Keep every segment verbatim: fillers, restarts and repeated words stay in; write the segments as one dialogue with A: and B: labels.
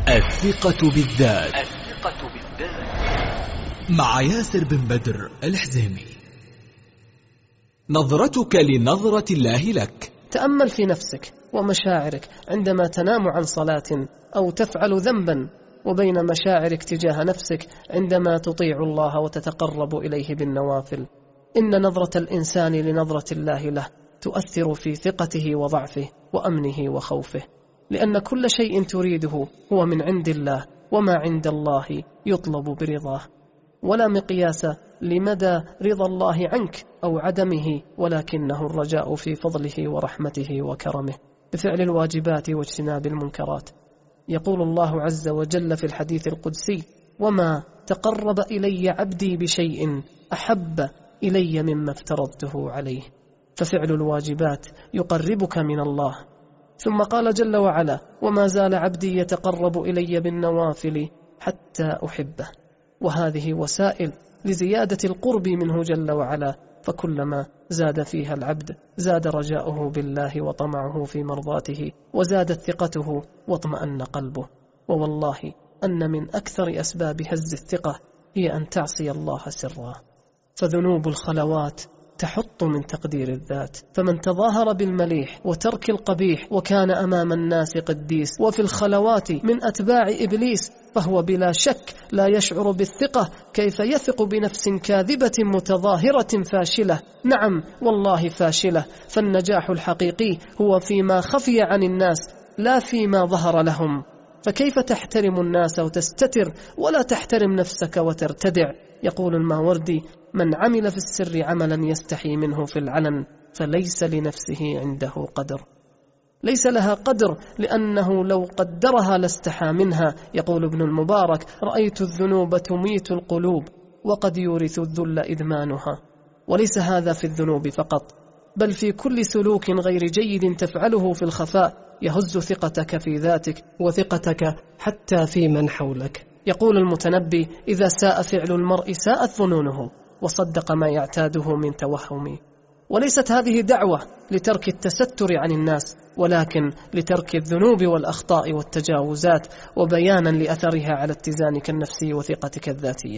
A: الثقة بالذات. الثقة بالذات مع ياسر بن بدر الحزيمي. نظرتك لنظرة الله لك.
B: تأمل في نفسك ومشاعرك عندما تنام عن صلاة أو تفعل ذنبا، وبين مشاعرك تجاه نفسك عندما تطيع الله وتتقرب إليه بالنوافل. إن نظرة الإنسان لنظرة الله له تؤثر في ثقته وضعفه وأمنه وخوفه، لأن كل شيء تريده هو من عند الله، وما عند الله يطلب برضاه، ولا مقياس لمدى رضا الله عنك أو عدمه، ولكنه الرجاء في فضله ورحمته وكرمه بفعل الواجبات واجتناب المنكرات. يقول الله عز وجل في الحديث القدسي: وما تقرب إلي عبدي بشيء أحب إلي مما افترضته عليه. ففعل الواجبات يقربك من الله. ثم قال جل وعلا: وما زال عبدي يتقرب إلي بالنوافل حتى أحبه. وهذه وسائل لزيادة القرب منه جل وعلا، فكلما زاد فيها العبد زاد رجاؤه بالله وطمعه في مرضاته، وزادت ثقته واطمأن قلبه. ووالله أن من أكثر أسباب هز الثقة هي أن تعصي الله سرا، فذنوب الخلوات تحط من تقدير الذات. فمن تظاهر بالمليح وترك القبيح وكان أمام الناس قديس، وفي الخلوات من أتباع إبليس، فهو بلا شك لا يشعر بالثقة. كيف يثق بنفس كاذبة متظاهرة فاشلة؟ نعم والله فاشلة. فالنجاح الحقيقي هو فيما خفي عن الناس لا فيما ظهر لهم. فكيف تحترم الناس وتستتر ولا تحترم نفسك وترتدع؟ يقول الماوردي: من عمل في السر عملا يستحي منه في العلن فليس لنفسه عنده قدر. ليس لها قدر لأنه لو قدرها لاستحى منها. يقول ابن المبارك: رأيت الذنوب تميت القلوب وقد يورث الذل إدمانها. وليس هذا في الذنوب فقط، بل في كل سلوك غير جيد تفعله في الخفاء يهز ثقتك في ذاتك وثقتك حتى في من حولك. يقول المتنبي: إذا ساء فعل المرء ساءت ظنونه، وصدق ما يعتاده من توهم. وليست هذه دعوة لترك التستر عن الناس، ولكن لترك الذنوب والأخطاء والتجاوزات، وبيانا لأثرها على اتزانك النفسي وثقتك الذاتية.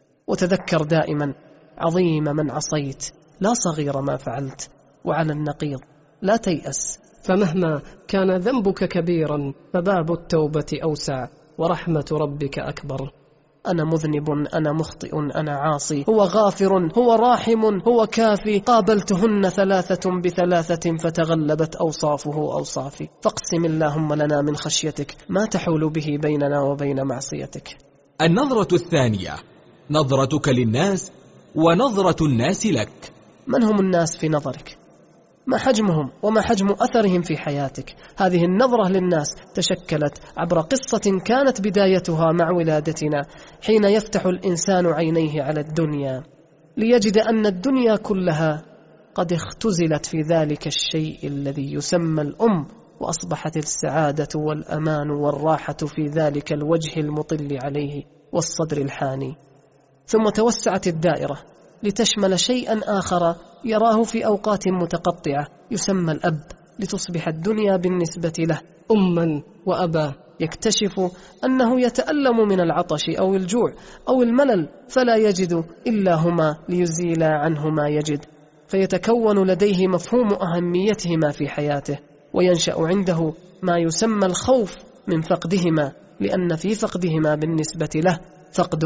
B: وتذكر دائما: عظيم من عصيت لا صغير ما فعلت، وعلى النقيض لا تيأس، فمهما كان ذنبك كبيرا فباب التوبة أوسع ورحمة ربك أكبر. أنا مذنب، أنا مخطئ، أنا عاصي، هو غافر، هو راحم، هو كافي. قابلتهن ثلاثة بثلاثة فتغلبت أوصافه أوصافي. فاقسم اللهم لنا من خشيتك ما تحول به بيننا وبين معصيتك.
A: النظرة الثانية نظرتك للناس ونظرة الناس لك.
B: من هم الناس في نظرك؟ ما حجمهم وما حجم أثرهم في حياتك؟ هذه النظرة للناس تشكلت عبر قصة كانت بدايتها مع ولادتنا، حين يفتح الإنسان عينيه على الدنيا ليجد أن الدنيا كلها قد اختزلت في ذلك الشيء الذي يسمى الأم، وأصبحت السعادة والأمان والراحة في ذلك الوجه المطل عليه والصدر الحاني. ثم توسعت الدائرة لتشمل شيئا آخر يراه في أوقات متقطعة يسمى الأب، لتصبح الدنيا بالنسبة له أما وأبا. يكتشف أنه يتألم من العطش أو الجوع أو الملل، فلا يجد إلا هما ليزيل عنه ما يجد، فيتكون لديه مفهوم أهميتهما في حياته، وينشأ عنده ما يسمى الخوف من فقدهما، لأن في فقدهما بالنسبة له فقد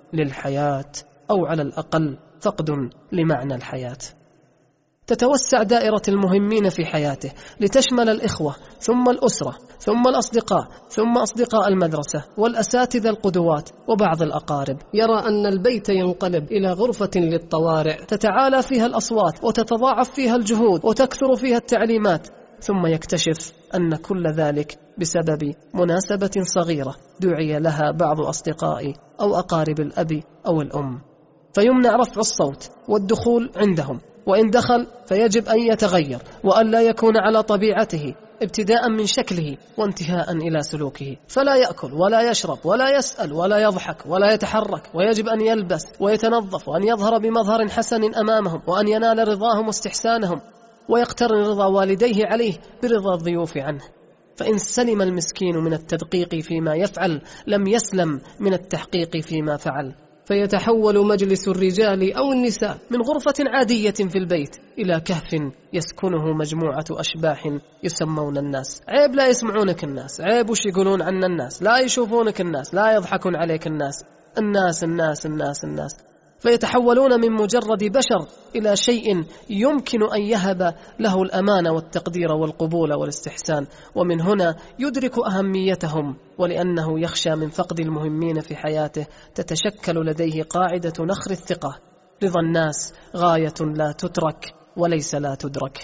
B: للحياة، أو على الأقل فقد لمعنى الحياة. تتوسع دائرة المهمين في حياته لتشمل الإخوة، ثم الأسرة، ثم الأصدقاء، ثم أصدقاء المدرسة والأساتذة القدوات وبعض الأقارب. يرى أن البيت ينقلب إلى غرفة للطوارئ تتعالى فيها الأصوات وتتضاعف فيها الجهود وتكثر فيها التعليمات، ثم يكتشف أن كل ذلك بسبب مناسبة صغيرة دعي لها بعض أصدقائي أو أقارب الأب أو الأم، فيمنع رفع الصوت والدخول عندهم، وإن دخل فيجب أن يتغير وأن لا يكون على طبيعته، ابتداء من شكله وانتهاء إلى سلوكه، فلا يأكل ولا يشرب ولا يسأل ولا يضحك ولا يتحرك، ويجب أن يلبس ويتنظف وأن يظهر بمظهر حسن أمامهم، وأن ينال رضاهم واستحسانهم، ويقترن رضا والديه عليه برضا الضيوف عنه. فإن سلم المسكين من التدقيق فيما يفعل لم يسلم من التحقيق فيما فعل، فيتحول مجلس الرجال أو النساء من غرفة عادية في البيت إلى كهف يسكنه مجموعة أشباح يسمون الناس. عيب لا يسمعونك الناس، عيب وش يقولون عن الناس، لا يشوفونك الناس، لا يضحكون عليك الناس، الناس الناس الناس الناس، فيتحولون من مجرد بشر إلى شيء يمكن أن يهب له الأمان والتقدير والقبول والاستحسان. ومن هنا يدرك أهميتهم، ولأنه يخشى من فقد المهمين في حياته تتشكل لديه قاعدة نخر الثقة: رضا الناس غاية لا تترك وليس لا تدرك.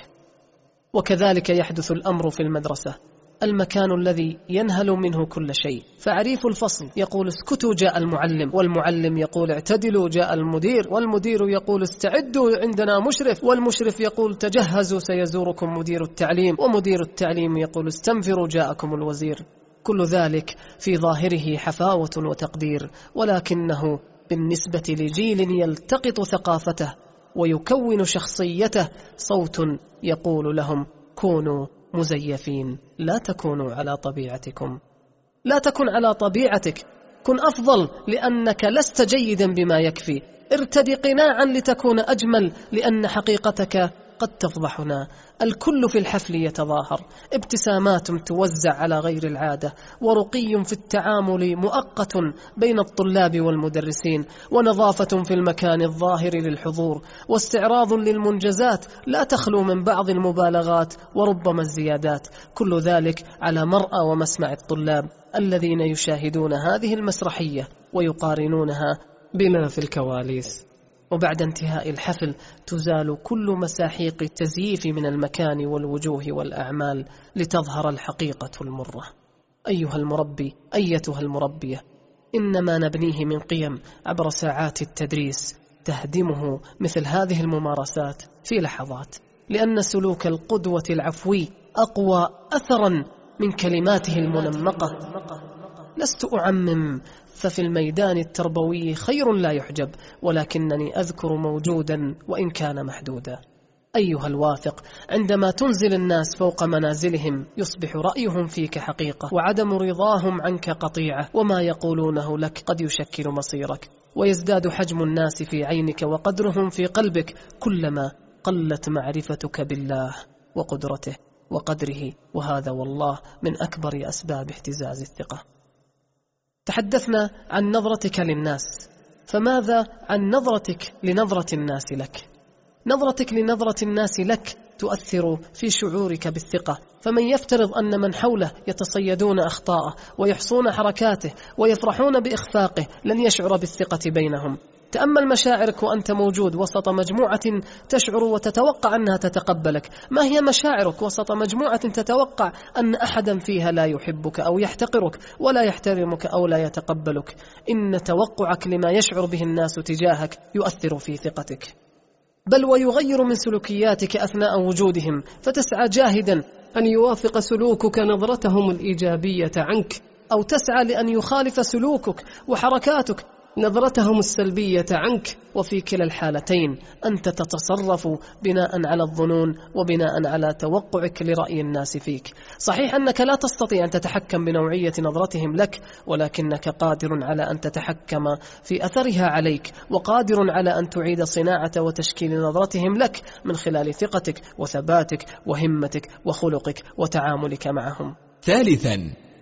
B: وكذلك يحدث الأمر في المدرسة، المكان الذي ينهل منه كل شيء. فعريف الفصل يقول اسكتوا جاء المعلم، والمعلم يقول اعتدلوا جاء المدير، والمدير يقول استعدوا عندنا مشرف، والمشرف يقول تجهزوا سيزوركم مدير التعليم، ومدير التعليم يقول استنفروا جاءكم الوزير. كل ذلك في ظاهره حفاوة وتقدير، ولكنه بالنسبة لجيل يلتقط ثقافته ويكون شخصيته صوت يقول لهم كونوا مزيفين، لا تكونوا على طبيعتكم، لا تكن على طبيعتك، كن أفضل لأنك لست جيدا بما يكفي، ارتدي قناعا لتكون أجمل لأن حقيقتك قد تفضحنا. الكل في الحفل يتظاهر، ابتسامات توزع على غير العادة، ورقي في التعامل مؤقت بين الطلاب والمدرسين، ونظافة في المكان الظاهر للحضور، واستعراض للمنجزات لا تخلو من بعض المبالغات وربما الزيادات. كل ذلك على مرأى ومسمع الطلاب الذين يشاهدون هذه المسرحية ويقارنونها بما في الكواليس. وبعد انتهاء الحفل تزال كل مساحيق التزييف من المكان والوجوه والأعمال لتظهر الحقيقة المرة. أيها المربي، أيتها المربية، إنما نبنيه من قيم عبر ساعات التدريس تهدمه مثل هذه الممارسات في لحظات، لأن سلوك القدوة العفوي أقوى أثرا من كلماته المنمقة. لست أعمم، ففي الميدان التربوي خير لا يحجب، ولكنني أذكر موجودا وإن كان محدودا. أيها الواثق، عندما تنزل الناس فوق منازلهم يصبح رأيهم فيك حقيقة، وعدم رضاهم عنك قطيعة، وما يقولونه لك قد يشكل مصيرك، ويزداد حجم الناس في عينك وقدرهم في قلبك كلما قلت معرفتك بالله وقدرته وقدره، وهذا والله من أكبر أسباب اهتزاز الثقة. تحدثنا عن نظرتك للناس، فماذا عن نظرتك لنظرة الناس لك؟ نظرتك لنظرة الناس لك تؤثر في شعورك بالثقة، فمن يفترض أن من حوله يتصيدون أخطاءه ويحصون حركاته ويفرحون بإخفاقه لن يشعر بالثقة بينهم. تأمل مشاعرك وأنت موجود وسط مجموعة تشعر وتتوقع أنها تتقبلك. ما هي مشاعرك وسط مجموعة تتوقع أن أحدا فيها لا يحبك أو يحتقرك ولا يحترمك أو لا يتقبلك؟ إن توقعك لما يشعر به الناس تجاهك يؤثر في ثقتك، بل ويغير من سلوكياتك أثناء وجودهم، فتسعى جاهدا أن يوافق سلوكك نظرتهم الإيجابية عنك، أو تسعى لأن يخالف سلوكك وحركاتك نظرتهم السلبية عنك. وفي كلا الحالتين أنت تتصرف بناء على الظنون وبناء على توقعك لرأي الناس فيك. صحيح أنك لا تستطيع أن تتحكم بنوعية نظرتهم لك، ولكنك قادر على أن تتحكم في أثرها عليك، وقادر على أن تعيد صناعة وتشكيل نظرتهم لك من خلال ثقتك وثباتك وهمتك وخلقك وتعاملك معهم.
A: ثالثا،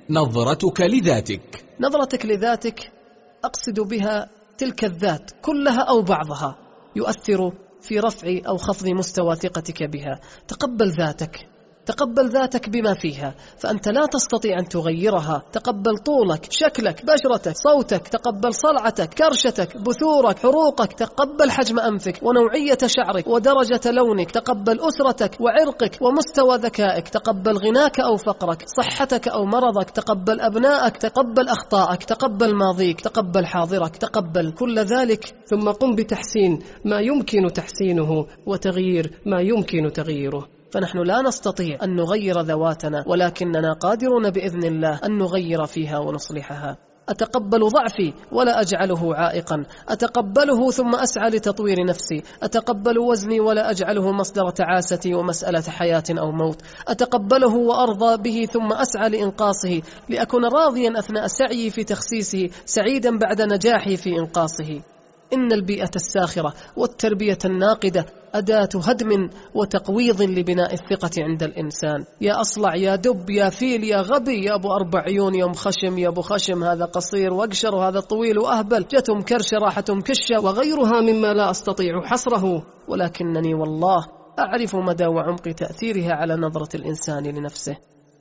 A: نظرتك لذاتك.
B: نظرتك لذاتك أقصد بها تلك الذات كلها أو بعضها يؤثر في رفع أو خفض مستوى ثقتك بها. تقبل ذاتك، تقبل ذاتك بما فيها، فأنت لا تستطيع أن تغيرها. تقبل طولك، شكلك، بشرتك، صوتك، تقبل صلعتك، كرشتك، بثورك، حروقك، تقبل حجم أنفك ونوعية شعرك ودرجة لونك، تقبل أسرتك وعرقك ومستوى ذكائك، تقبل غناك أو فقرك، صحتك أو مرضك، تقبل أبنائك، تقبل أخطائك، تقبل ماضيك، تقبل حاضرك، تقبل كل ذلك، ثم قم بتحسين ما يمكن تحسينه وتغيير ما يمكن تغييره. فنحن لا نستطيع أن نغير ذواتنا، ولكننا قادرون بإذن الله أن نغير فيها ونصلحها. أتقبل ضعفي ولا أجعله عائقا، أتقبله ثم أسعى لتطوير نفسي، أتقبل وزني ولا أجعله مصدر تعاستي ومسألة حياة أو موت، أتقبله وأرضى به ثم أسعى لإنقاصه لأكون راضيا أثناء سعيي في تخسيسه، سعيدا بعد نجاحي في إنقاصه. إن البيئة الساخرة والتربية الناقدة أداة هدم وتقويض لبناء الثقة عند الإنسان. يا أصلع، يا دب، يا فيل، يا غبي، يا أبو أربع عيون، يا مخشم، يا أبو خشم، هذا قصير وأقشر، وهذا طويل وأهبل، جتم كرشة راحتم كشة، وغيرها مما لا أستطيع حصره، ولكنني والله أعرف مدى وعمق تأثيرها على نظرة الإنسان لنفسه.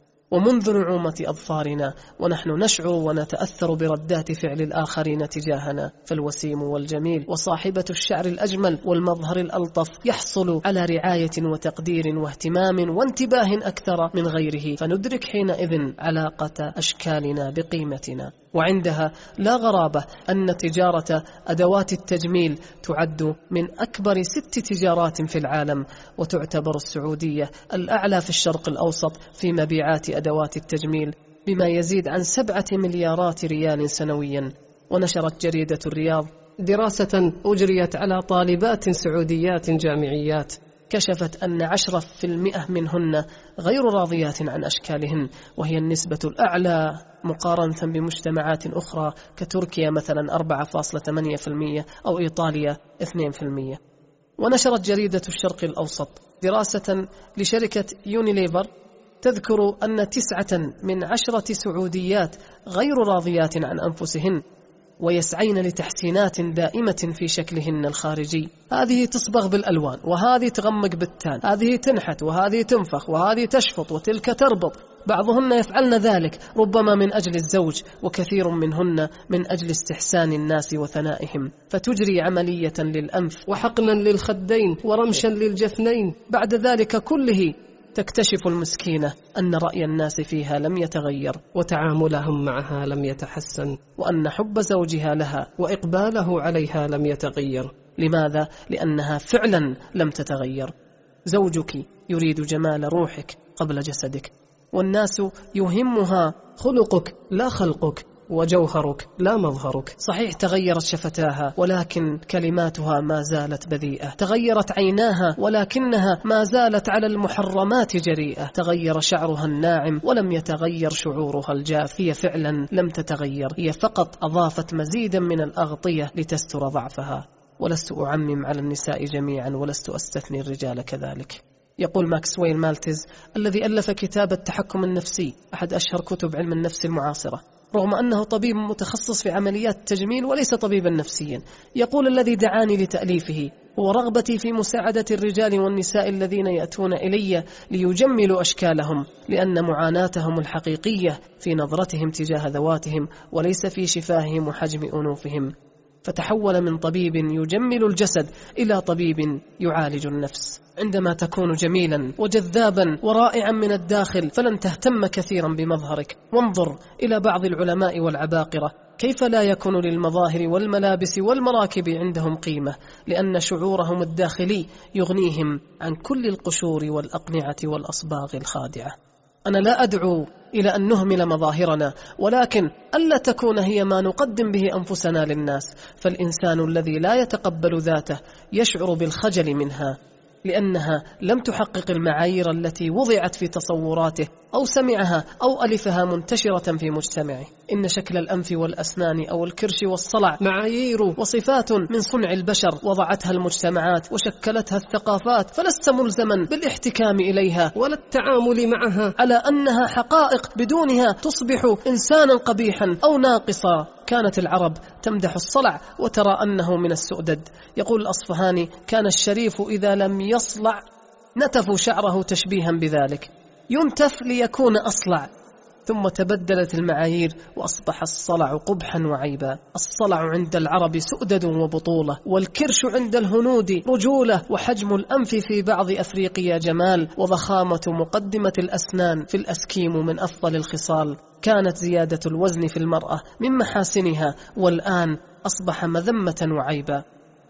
B: ومنذ نعومة أظفارنا ونحن نشعر ونتأثر بردات فعل الآخرين تجاهنا، فالوسيم والجميل وصاحبة الشعر الأجمل والمظهر الألطف يحصل على رعاية وتقدير واهتمام وانتباه أكثر من غيره، فندرك حينئذ علاقة أشكالنا بقيمتنا. وعندها لا غرابة أن تجارة أدوات التجميل تعد من أكبر ست تجارات في العالم، وتعتبر السعودية الأعلى في الشرق الأوسط في مبيعات أدوات التجميل بما يزيد عن سبعة مليارات ريال سنويا. ونشرت جريدة الرياض دراسة أجريت على طالبات سعوديات جامعيات كشفت أن عشرة في المئة منهن غير راضيات عن أشكالهن، وهي النسبة الأعلى مقارنة بمجتمعات أخرى كتركيا مثلا أربعة فاصلة ثمانية بالمئة أو إيطاليا اثنين بالمئة. ونشرت جريدة الشرق الأوسط دراسة لشركة يونيليفر تذكر أن تسعة من عشرة سعوديات غير راضيات عن أنفسهن، ويسعين لتحسينات دائمة في شكلهن الخارجي. هذه تصبغ بالألوان، وهذه تغمق بالتان، هذه تنحت، وهذه تنفخ، وهذه تشفط، وتلك تربط. بعضهن يفعلن ذلك ربما من أجل الزوج، وكثير منهن من أجل استحسان الناس وثنائهم، فتجري عملية للأنف وحقنا للخدين ورمشا للجفنين. بعد ذلك كله تكتشف المسكينة أن رأي الناس فيها لم يتغير، وتعاملهم معها لم يتحسن، وأن حب زوجها لها وإقباله عليها لم يتغير. لماذا؟ لأنها فعلا لم تتغير. زوجك يريد جمال روحك قبل جسدك، والناس يهمها خلقك لا خلقك، وجوهرك لا مظهرك. صحيح تغيرت شفتاها، ولكن كلماتها ما زالت بذيئة. تغيرت عيناها، ولكنها ما زالت على المحرمات جريئة. تغير شعرها الناعم، ولم يتغير شعورها الجاف. هي فعلا لم تتغير، هي فقط أضافت مزيدا من الأغطية لتستر ضعفها. ولست أعمم على النساء جميعا، ولست أستثني الرجال كذلك. يقول ماكسويل مالتز الذي ألف كتاب التحكم النفسي، أحد أشهر كتب علم النفس المعاصرة، رغم أنه طبيب متخصص في عمليات التجميل وليس طبيبا نفسيا، يقول الذي دعاني لتأليفه هو رغبتي في مساعدة الرجال والنساء الذين يأتون إلي ليجملوا أشكالهم، لأن معاناتهم الحقيقية في نظرتهم تجاه ذواتهم، وليس في شفاههم وحجم أنوفهم. فتحول من طبيب يجمل الجسد إلى طبيب يعالج النفس. عندما تكون جميلا وجذابا ورائعا من الداخل فلن تهتم كثيرا بمظهرك. وانظر إلى بعض العلماء والعباقرة كيف لا يكون للمظاهر والملابس والمراكب عندهم قيمة، لأن شعورهم الداخلي يغنيهم عن كل القشور والأقنعة والأصباغ الخادعة. أنا لا أدعو إلى أن نهمل مظاهرنا، ولكن ألا تكون هي ما نقدم به أنفسنا للناس. فالإنسان الذي لا يتقبل ذاته يشعر بالخجل منها، لأنها لم تحقق المعايير التي وضعت في تصوراته أو سمعها أو ألفها منتشرة في مجتمعه. إن شكل الأنف والأسنان أو الكرش والصلع معايير وصفات من صنع البشر وضعتها المجتمعات وشكلتها الثقافات، فلست ملزما بالاحتكام إليها ولا التعامل معها على أنها حقائق بدونها تصبح إنسانا قبيحا أو ناقصا. كانت العرب تمدح الصلع وترى أنه من السؤدد. يقول الأصفهاني كان الشريف إذا لم يصلع نتفوا شعره تشبيها بذلك، ينتف ليكون أصلع. ثم تبدلت المعايير وأصبح الصلع قبحا وعيبا. الصلع عند العرب سؤدد وبطولة، والكرش عند الهنود رجولة، وحجم الأنف في بعض أفريقيا جمال، وضخامة مقدمة الأسنان في الأسكيم من أفضل الخصال. كانت زيادة الوزن في المرأة من محاسنها، والآن أصبح مذمة وعيبا.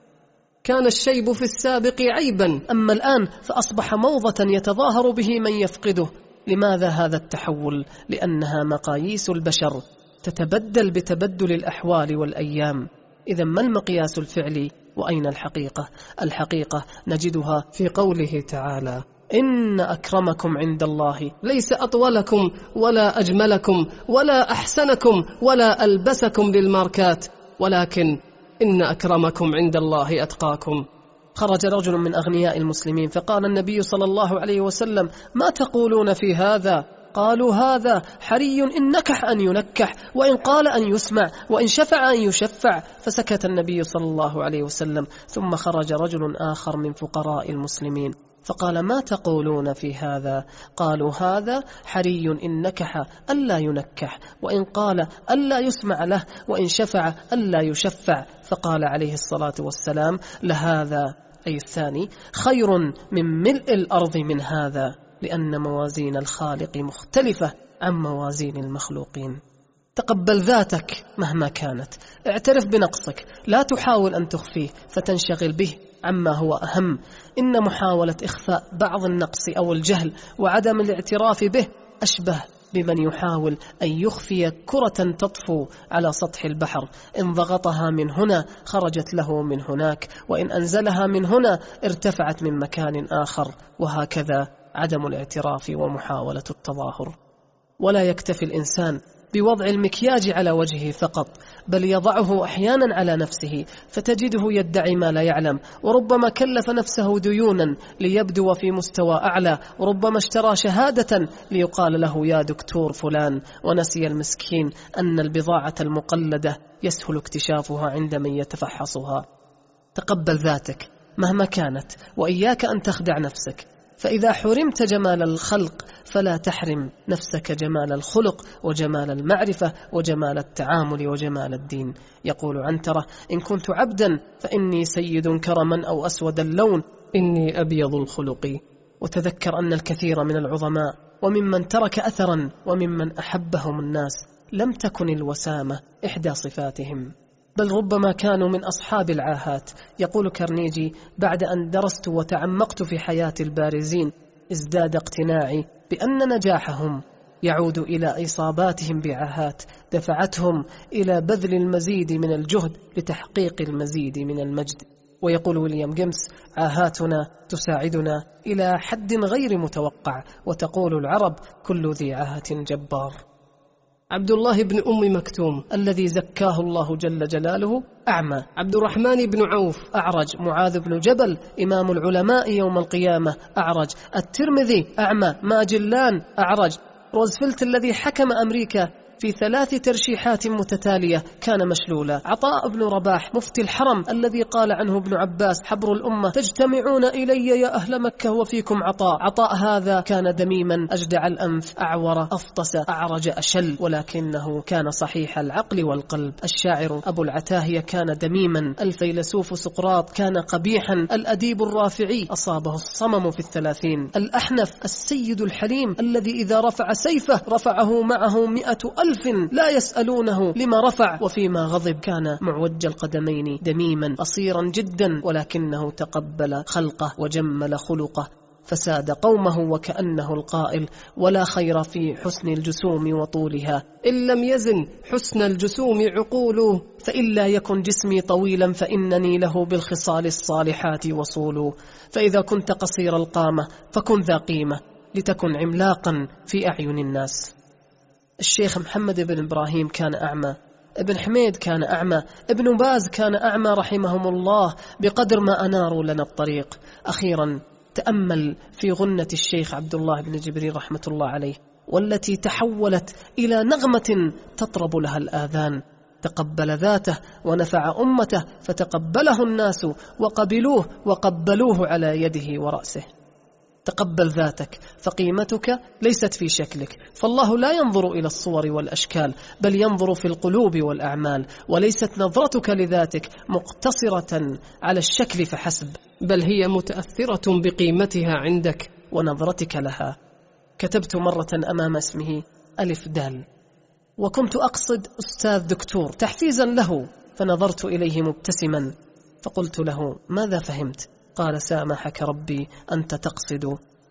B: كان الشيب في السابق عيبا، أما الآن فأصبح موضة يتظاهر به من يفقده. لماذا هذا التحول؟ لأنها مقاييس البشر تتبدل بتبدل الأحوال والأيام. إذا ما المقياس الفعلي وأين الحقيقة؟ الحقيقة نجدها في قوله تعالى: إن أكرمكم عند الله ليس أطولكم ولا أجملكم ولا أحسنكم ولا ألبسكم بالماركات، ولكن إن أكرمكم عند الله أتقاكم. خرج رجل من أغنياء المسلمين فقال النبي صلى الله عليه وسلم: ما تقولون في هذا؟ قالوا: هذا حري إن نكح أن ينكح، وإن قال أن يسمع، وإن شفع أن يشفع. فسكت النبي صلى الله عليه وسلم. ثم خرج رجل آخر من فقراء المسلمين فقال: ما تقولون في هذا؟ قالوا: هذا حري إن نكح ألا ينكح، وإن قال ألا يسمع له، وإن شفع ألا يشفع. فقال عليه الصلاة والسلام: لهذا، أي الثاني، خير من ملء الأرض من هذا، لأن موازين الخالق مختلفة عن موازين المخلوقين. تقبل ذاتك مهما كانت، اعترف بنقصك، لا تحاول أن تخفيه فتنشغل به عما هو أهم. إن محاولة إخفاء بعض النقص أو الجهل وعدم الاعتراف به أشبه بمن يحاول أن يخفي كرة تطفو على سطح البحر، إن ضغطها من هنا خرجت له من هناك، وإن أنزلها من هنا ارتفعت من مكان آخر، وهكذا عدم الاعتراف ومحاولة التظاهر. ولا يكتفي الإنسان بوضع المكياج على وجهه فقط، بل يضعه أحيانا على نفسه، فتجده يدعي ما لا يعلم، وربما كلف نفسه ديونا ليبدو في مستوى أعلى، وربما اشترى شهادة ليقال له يا دكتور فلان، ونسي المسكين أن البضاعة المقلدة يسهل اكتشافها عند من يتفحصها. تقبل ذاتك مهما كانت، وإياك أن تخدع نفسك، فإذا حرمت جمال الخلق فلا تحرم نفسك جمال الخلق وجمال المعرفة وجمال التعامل وجمال الدين. يقول عنترة: إن كنت عبدا فإني سيد كرما أو أسود اللون، إني أبيض الخلق. وتذكر أن الكثير من العظماء وممن ترك أثرا وممن أحبهم الناس لم تكن الوسامة إحدى صفاتهم، بل ربما كانوا من أصحاب العاهات. يقول كارنيجي: بعد أن درست وتعمقت في حياة البارزين ازداد اقتناعي بأن نجاحهم يعود إلى إصاباتهم بعاهات دفعتهم إلى بذل المزيد من الجهد لتحقيق المزيد من المجد. ويقول ويليام جيمس: عاهاتنا تساعدنا إلى حد غير متوقع، وتقول العرب: كل ذي عاهة جبار. عبد الله بن أم مكتوم الذي زكاه الله جل جلاله أعمى، عبد الرحمن بن عوف أعرج، معاذ بن جبل إمام العلماء يوم القيامة أعرج، الترمذي أعمى، ماجلان أعرج، روزفلت الذي حكم أمريكا في ثلاث ترشيحات متتالية كان مشلولا، عطاء بن رباح مفتي الحرم الذي قال عنه ابن عباس: حبر الأمة تجتمعون إلي يا أهل مكة وفيكم عطاء. عطاء هذا كان دميما أجدع الأنف أعور أفطس أعرج أشل، ولكنه كان صحيح العقل والقلب. الشاعر أبو العتاهية كان دميما، الفيلسوف سقراط كان قبيحا، الأديب الرافعي أصابه الصمم في الثلاثين، الأحنف السيد الحليم الذي إذا رفع سيفه رفعه معه مئة ألف لا يسألونه لما رفع، وفيما غضب كان معوج القدمين دميما قصيرا جدا، ولكنه تقبل خلقه وجمل خلقه فساد قومه، وكأنه القائل: ولا خير في حسن الجسوم وطولها إن لم يزن حسن الجسوم عقوله، فإن لا يكن جسمي طويلا فإنني له بالخصال الصالحات وصول. فإذا كنت قصير القامة فكن ذا قيمة لتكن عملاقا في أعين الناس. الشيخ محمد بن إبراهيم كان أعمى، ابن حميد كان أعمى، ابن باز كان أعمى رحمهم الله بقدر ما أناروا لنا الطريق. أخيرا تأمل في غنة الشيخ عبد الله بن جبريل رحمة الله عليه، والتي تحولت إلى نغمة تطرب لها الآذان. تقبل ذاته ونفع أمته فتقبله الناس وقبلوه وقبلوه على يده ورأسه. تقبل ذاتك، فقيمتك ليست في شكلك، فالله لا ينظر إلى الصور والأشكال، بل ينظر في القلوب والأعمال. وليست نظرتك لذاتك مقتصرة على الشكل فحسب، بل هي متأثرة بقيمتها عندك ونظرتك لها. كتبت مرة أمام اسمه ألف دال، وكنت أقصد أستاذ دكتور تحفيزا له، فنظرت إليه مبتسما فقلت له: ماذا فهمت؟ قال: سامحك ربي، أنت تقصد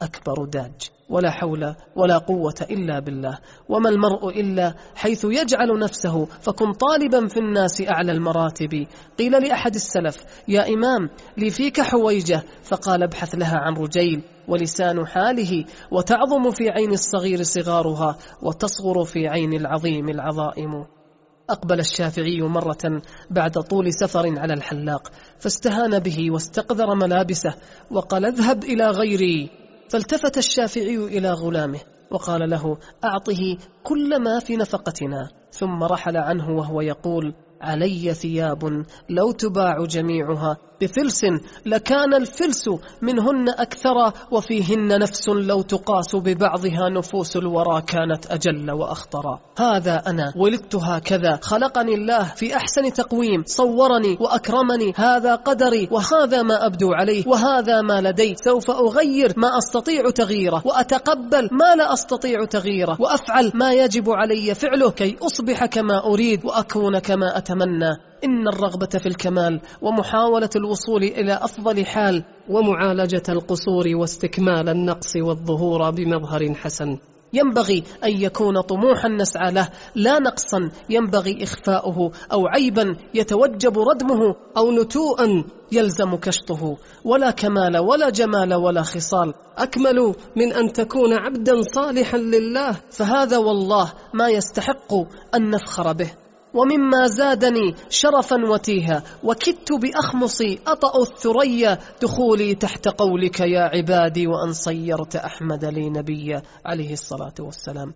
B: أكبر داج. ولا حول ولا قوة إلا بالله. وما المرء إلا حيث يجعل نفسه، فكن طالبا في الناس أعلى المراتب. قيل لأحد السلف: يا إمام لي فيك حويجة، فقال: ابحث لها عن رجيل، ولسان حاله وتعظم في عين الصغير صغارها، وتصغر في عين العظيم العظائم. أقبل الشافعي مرة بعد طول سفر على الحلاق، فاستهان به واستقذر ملابسه وقال: اذهب إلى غيري. فالتفت الشافعي إلى غلامه وقال له: أعطه كل ما في نفقتنا. ثم رحل عنه وهو يقول: علي ثياب لو تباع جميعها بفلس لكان الفلس منهن أكثر، وفيهن نفس لو تقاس ببعضها نفوس الورى كانت أجل وأخطر. هذا أنا ولدت هكذا، خلقني الله في أحسن تقويم، صورني وأكرمني، هذا قدري وهذا ما أبدو عليه وهذا ما لدي. سوف أغير ما أستطيع تغييره، وأتقبل ما لا أستطيع تغييره، وأفعل ما يجب علي فعله كي أصبح كما أريد وأكون كما أتمنى. إن الرغبة في الكمال ومحاولة الوصول إلى أفضل حال، ومعالجة القصور واستكمال النقص والظهور بمظهر حسن، ينبغي أن يكون طموحا نسعى له، لا نقصا ينبغي إخفاؤه، أو عيبا يتوجب ردمه، أو نتوءا يلزم كشطه، ولا كمال ولا جمال ولا خصال أكمل من أن تكون عبدا صالحا لله، فهذا والله ما يستحق أن نفخر به. ومما زادني شرفا وتيها وكدت بأخمصي أطأ الثريا، دخولي تحت قولك يا عبادي، وأن صيرت أحمد لي نبيا عليه الصلاة والسلام.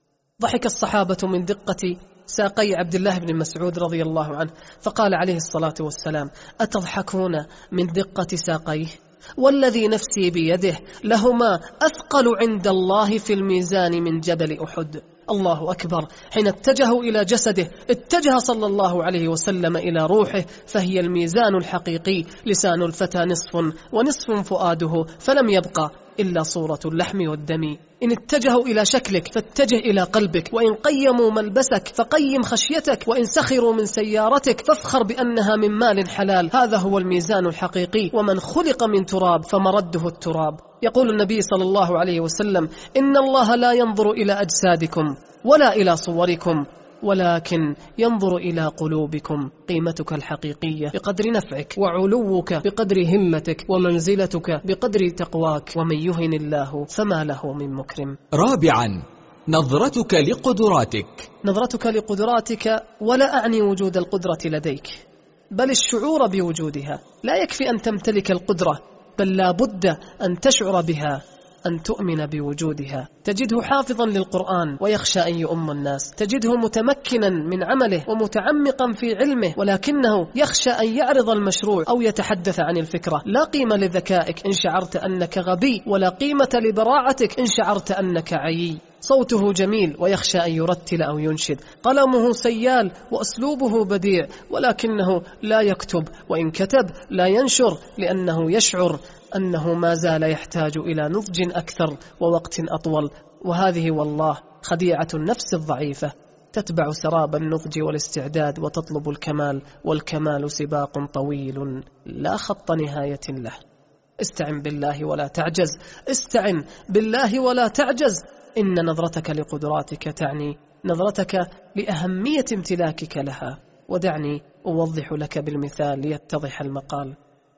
B: ضحك الصحابة من دقة ساقي عبد الله بن مسعود رضي الله عنه، فقال عليه الصلاة والسلام: أتضحكون من دقة ساقيه؟ والذي نفسي بيده لهما أثقل عند الله في الميزان من جبل أحد. الله أكبر. حين اتجهوا إلى جسده اتجه صلى الله عليه وسلم إلى روحه، فهي الميزان الحقيقي. لسان الفتى نصف ونصف فؤاده، فلم يبقى إلا صورة اللحم والدم. إن اتجهوا إلى شكلك فاتجه إلى قلبك، وإن قيموا ملبسك فقيم خشيتك، وإن سخروا من سيارتك فافخر بأنها من مال حلال. هذا هو الميزان الحقيقي. ومن خلق من تراب فمرده التراب. يقول النبي صلى الله عليه وسلم: إن الله لا ينظر إلى أجسادكم ولا إلى صوركم، ولكن ينظر إلى قلوبكم. قيمتك الحقيقية بقدر نفعك، وعلوك بقدر همتك، ومنزلتك بقدر تقواك. ومن يهن الله فما له من مكرم.
A: رابعا، نظرتك لقدراتك.
B: نظرتك لقدراتك، ولا أعني وجود القدرة لديك، بل الشعور بوجودها. لا يكفي أن تمتلك القدرة، بل لا بد أن تشعر بها، أن تؤمن بوجودها. تجده حافظا للقرآن ويخشى أن يؤم الناس، تجده متمكنا من عمله ومتعمقا في علمه، ولكنه يخشى أن يعرض المشروع أو يتحدث عن الفكرة. لا قيمة لذكائك إن شعرت أنك غبي، ولا قيمة لبراعتك إن شعرت أنك عيي. صوته جميل ويخشى أن يرتل أو ينشد، قلمه سيال وأسلوبه بديع، ولكنه لا يكتب، وإن كتب لا ينشر، لأنه يشعر أنه ما زال يحتاج إلى نضج أكثر ووقت أطول. وهذه والله خديعة النفس الضعيفة، تتبع سراب النضج والاستعداد وتطلب الكمال، والكمال سباق طويل لا خط نهاية له. استعن بالله ولا تعجز، استعن بالله ولا تعجز. إن نظرتك لقدراتك تعني نظرتك لأهمية امتلاكك لها. ودعني أوضح لك بالمثال ليتضح المقال.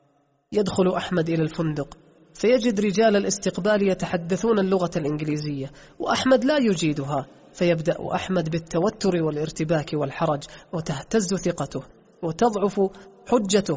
B: يدخل أحمد إلى الفندق فيجد رجال الاستقبال يتحدثون اللغة الإنجليزية، وأحمد لا يجيدها، فيبدأ أحمد بالتوتر والارتباك والحرج، وتهتز ثقته وتضعف حجته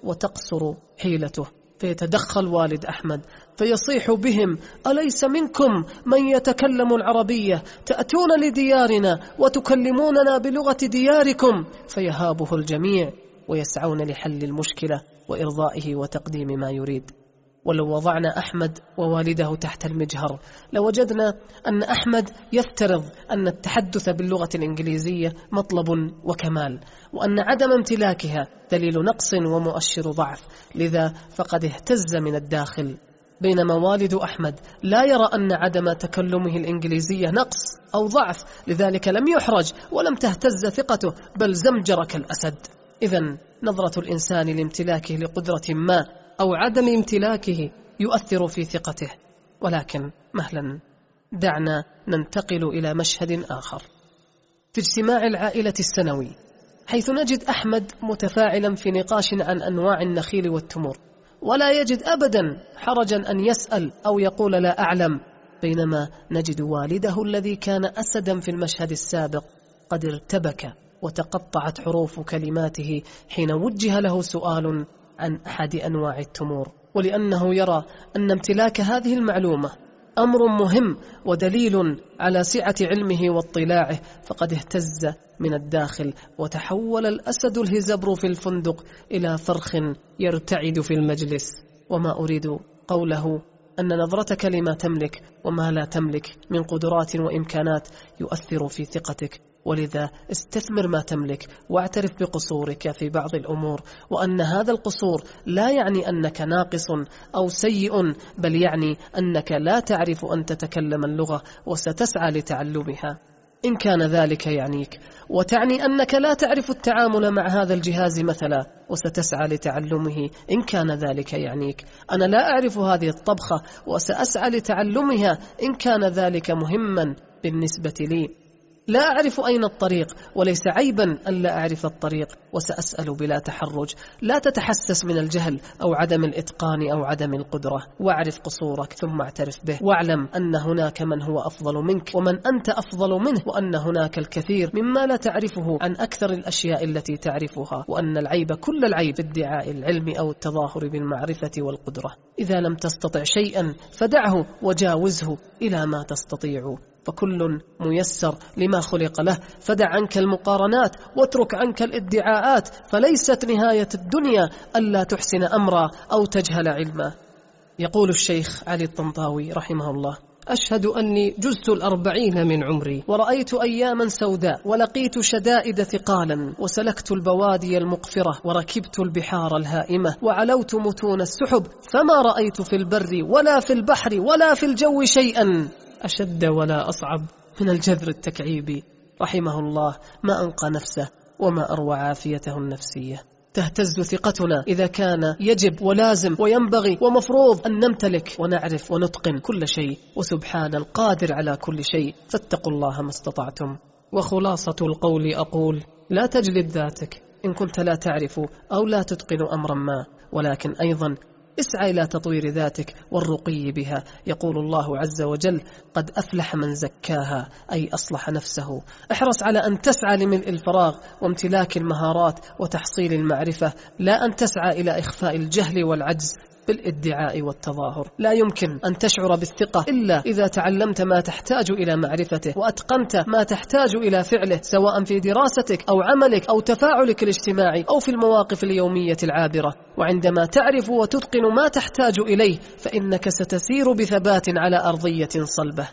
B: وتقصر حيلته. فيتدخل والد أحمد فيصيح بهم: أليس منكم من يتكلم العربية؟ تأتون لديارنا وتكلموننا بلغة دياركم. فيهابه الجميع ويسعون لحل المشكلة وإرضائه وتقديم ما يريد. ولو وضعنا أحمد ووالده تحت المجهر لوجدنا أن أحمد يفترض أن التحدث باللغة الإنجليزية مطلب وكمال، وأن عدم امتلاكها دليل نقص ومؤشر ضعف، لذا فقد اهتز من الداخل. بينما والد أحمد لا يرى أن عدم تكلمه الإنجليزية نقص أو ضعف، لذلك لم يحرج ولم تهتز ثقته، بل زمجر كالأسد. إذن نظرة الإنسان لامتلاكه لقدرة ما أو عدم امتلاكه يؤثر في ثقته، ولكن مهلا، دعنا ننتقل إلى مشهد آخر. في اجتماع العائلة السنوي، حيث نجد أحمد متفاعلا في نقاش عن أنواع النخيل والتمور، ولا يجد أبدا حرجا أن يسأل أو يقول لا أعلم، بينما نجد والده الذي كان أسدا في المشهد السابق قد ارتبك وتقطعت حروف كلماته حين وجه له سؤال عن أحد أنواع التمور، ولأنه يرى أن امتلاك هذه المعلومة أمر مهم ودليل على سعة علمه واطلاعه، فقد اهتز من الداخل وتحول الأسد الهزبر في الفندق إلى فرخ يرتعد في المجلس. وما أريد قوله أن نظرتك لما تملك وما لا تملك من قدرات وإمكانات يؤثر في ثقتك، ولذا استثمر ما تملك واعترف بقصورك في بعض الأمور، وأن هذا القصور لا يعني أنك ناقص أو سيء، بل يعني أنك لا تعرف أن تتكلم اللغة وستسعى لتعلمها إن كان ذلك يعنيك، وتعني أنك لا تعرف التعامل مع هذا الجهاز مثلا وستسعى لتعلمه إن كان ذلك يعنيك. أنا لا أعرف هذه الطبخة وسأسعى لتعلمها إن كان ذلك مهما بالنسبة لي. لا أعرف أين الطريق، وليس عيبا أن لا أعرف الطريق وسأسأل بلا تحرج. لا تتحسس من الجهل أو عدم الإتقان أو عدم القدرة، واعرف قصورك ثم اعترف به، واعلم أن هناك من هو أفضل منك ومن أنت أفضل منه، وأن هناك الكثير مما لا تعرفه عن أكثر الأشياء التي تعرفها، وأن العيب كل العيب في ادعاء العلم أو التظاهر بالمعرفة والقدرة. إذا لم تستطع شيئا فدعه وجاوزه إلى ما تستطيع، فكل ميسر لما خلق له، فدع عنك المقارنات واترك عنك الادعاءات، فليست نهاية الدنيا ألا تحسن أمرا أو تجهل علما. يقول الشيخ علي الطنطاوي رحمه الله: أشهد أني جزت الأربعين من عمري، ورأيت أياما سوداء، ولقيت شدائد ثقالا، وسلكت البوادي المقفرة، وركبت البحار الهائمة، وعلوت متون السحب، فما رأيت في البر ولا في البحر ولا في الجو شيئا أشد ولا أصعب من الجذر التكعيبي. رحمه الله، ما أنقى نفسه وما أروع عافيته النفسية. تهتز ثقتنا إذا كان يجب ولازم وينبغي ومفروض أن نمتلك ونعرف ونتقن كل شيء، وسبحان القادر على كل شيء، فاتقوا الله ما استطعتم. وخلاصة القول أقول: لا تجلد ذاتك إن كنت لا تعرف أو لا تتقن أمرا ما، ولكن أيضا اسعى إلى تطوير ذاتك والرقي بها. يقول الله عز وجل: قد أفلح من زكاها، أي أصلح نفسه. احرص على أن تسعى لملء الفراغ وامتلاك المهارات وتحصيل المعرفة، لا أن تسعى إلى إخفاء الجهل والعجز بالادعاء والتظاهر. لا يمكن أن تشعر بالثقة إلا إذا تعلمت ما تحتاج إلى معرفته، وأتقنت ما تحتاج إلى فعله، سواء في دراستك أو عملك أو تفاعلك الاجتماعي أو في المواقف اليومية العابرة. وعندما تعرف وتتقن ما تحتاج إليه فإنك ستسير بثبات على أرضية صلبة.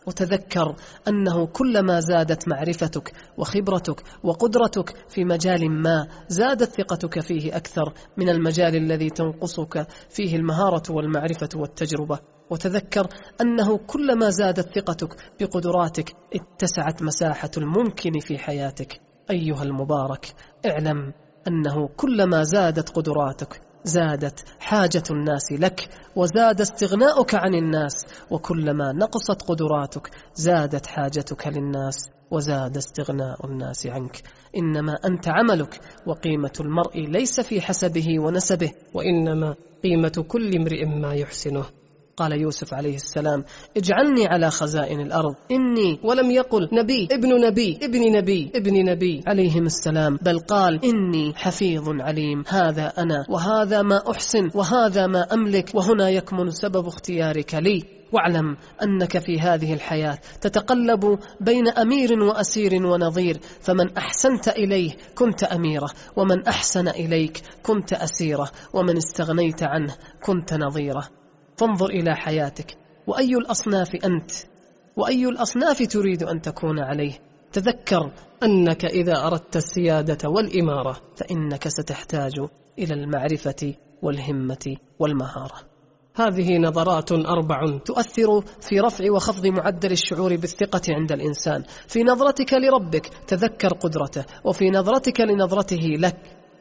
B: وتذكر أنه كلما زادت معرفتك وخبرتك وقدرتك في مجال ما، زادت ثقتك فيه أكثر من المجال الذي تنقصك فيه المهارة والمعرفة والتجربة. وتذكر أنه كلما زادت ثقتك بقدراتك اتسعت مساحة الممكن في حياتك. أيها المبارك، اعلم أنه كلما زادت قدراتك زادت حاجة الناس لك، وزاد استغناؤك عن الناس، وكلما نقصت قدراتك زادت حاجتك للناس وزاد استغناء الناس عنك. إنما أنت عملك، وقيمة المرء ليس في حسبه ونسبه، وإنما قيمة كل امرئ ما يحسنه. قال يوسف عليه السلام: اجعلني على خزائن الأرض إني، ولم يقل نبي ابن نبي ابن نبي ابن نبي عليهم السلام، بل قال إني حفيظ عليم. هذا أنا، وهذا ما أحسن، وهذا ما أملك، وهنا يكمن سبب اختيارك لي. واعلم أنك في هذه الحياة تتقلب بين أمير وأسير ونظير، فمن أحسنت إليه كنت أميرة، ومن أحسن إليك كنت أسيرة، ومن استغنيت عنه كنت نظيرة. فانظر إلى حياتك، وأي الأصناف أنت، وأي الأصناف تريد أن تكون عليه. تذكر أنك إذا أردت السيادة والإمارة فإنك ستحتاج إلى المعرفة والهمة والمهارة. هذه نظرات أربع تؤثر في رفع وخفض معدل الشعور بالثقة عند الإنسان. في نظرتك لربك تذكر قدرته، وفي نظرتك لنظرته لك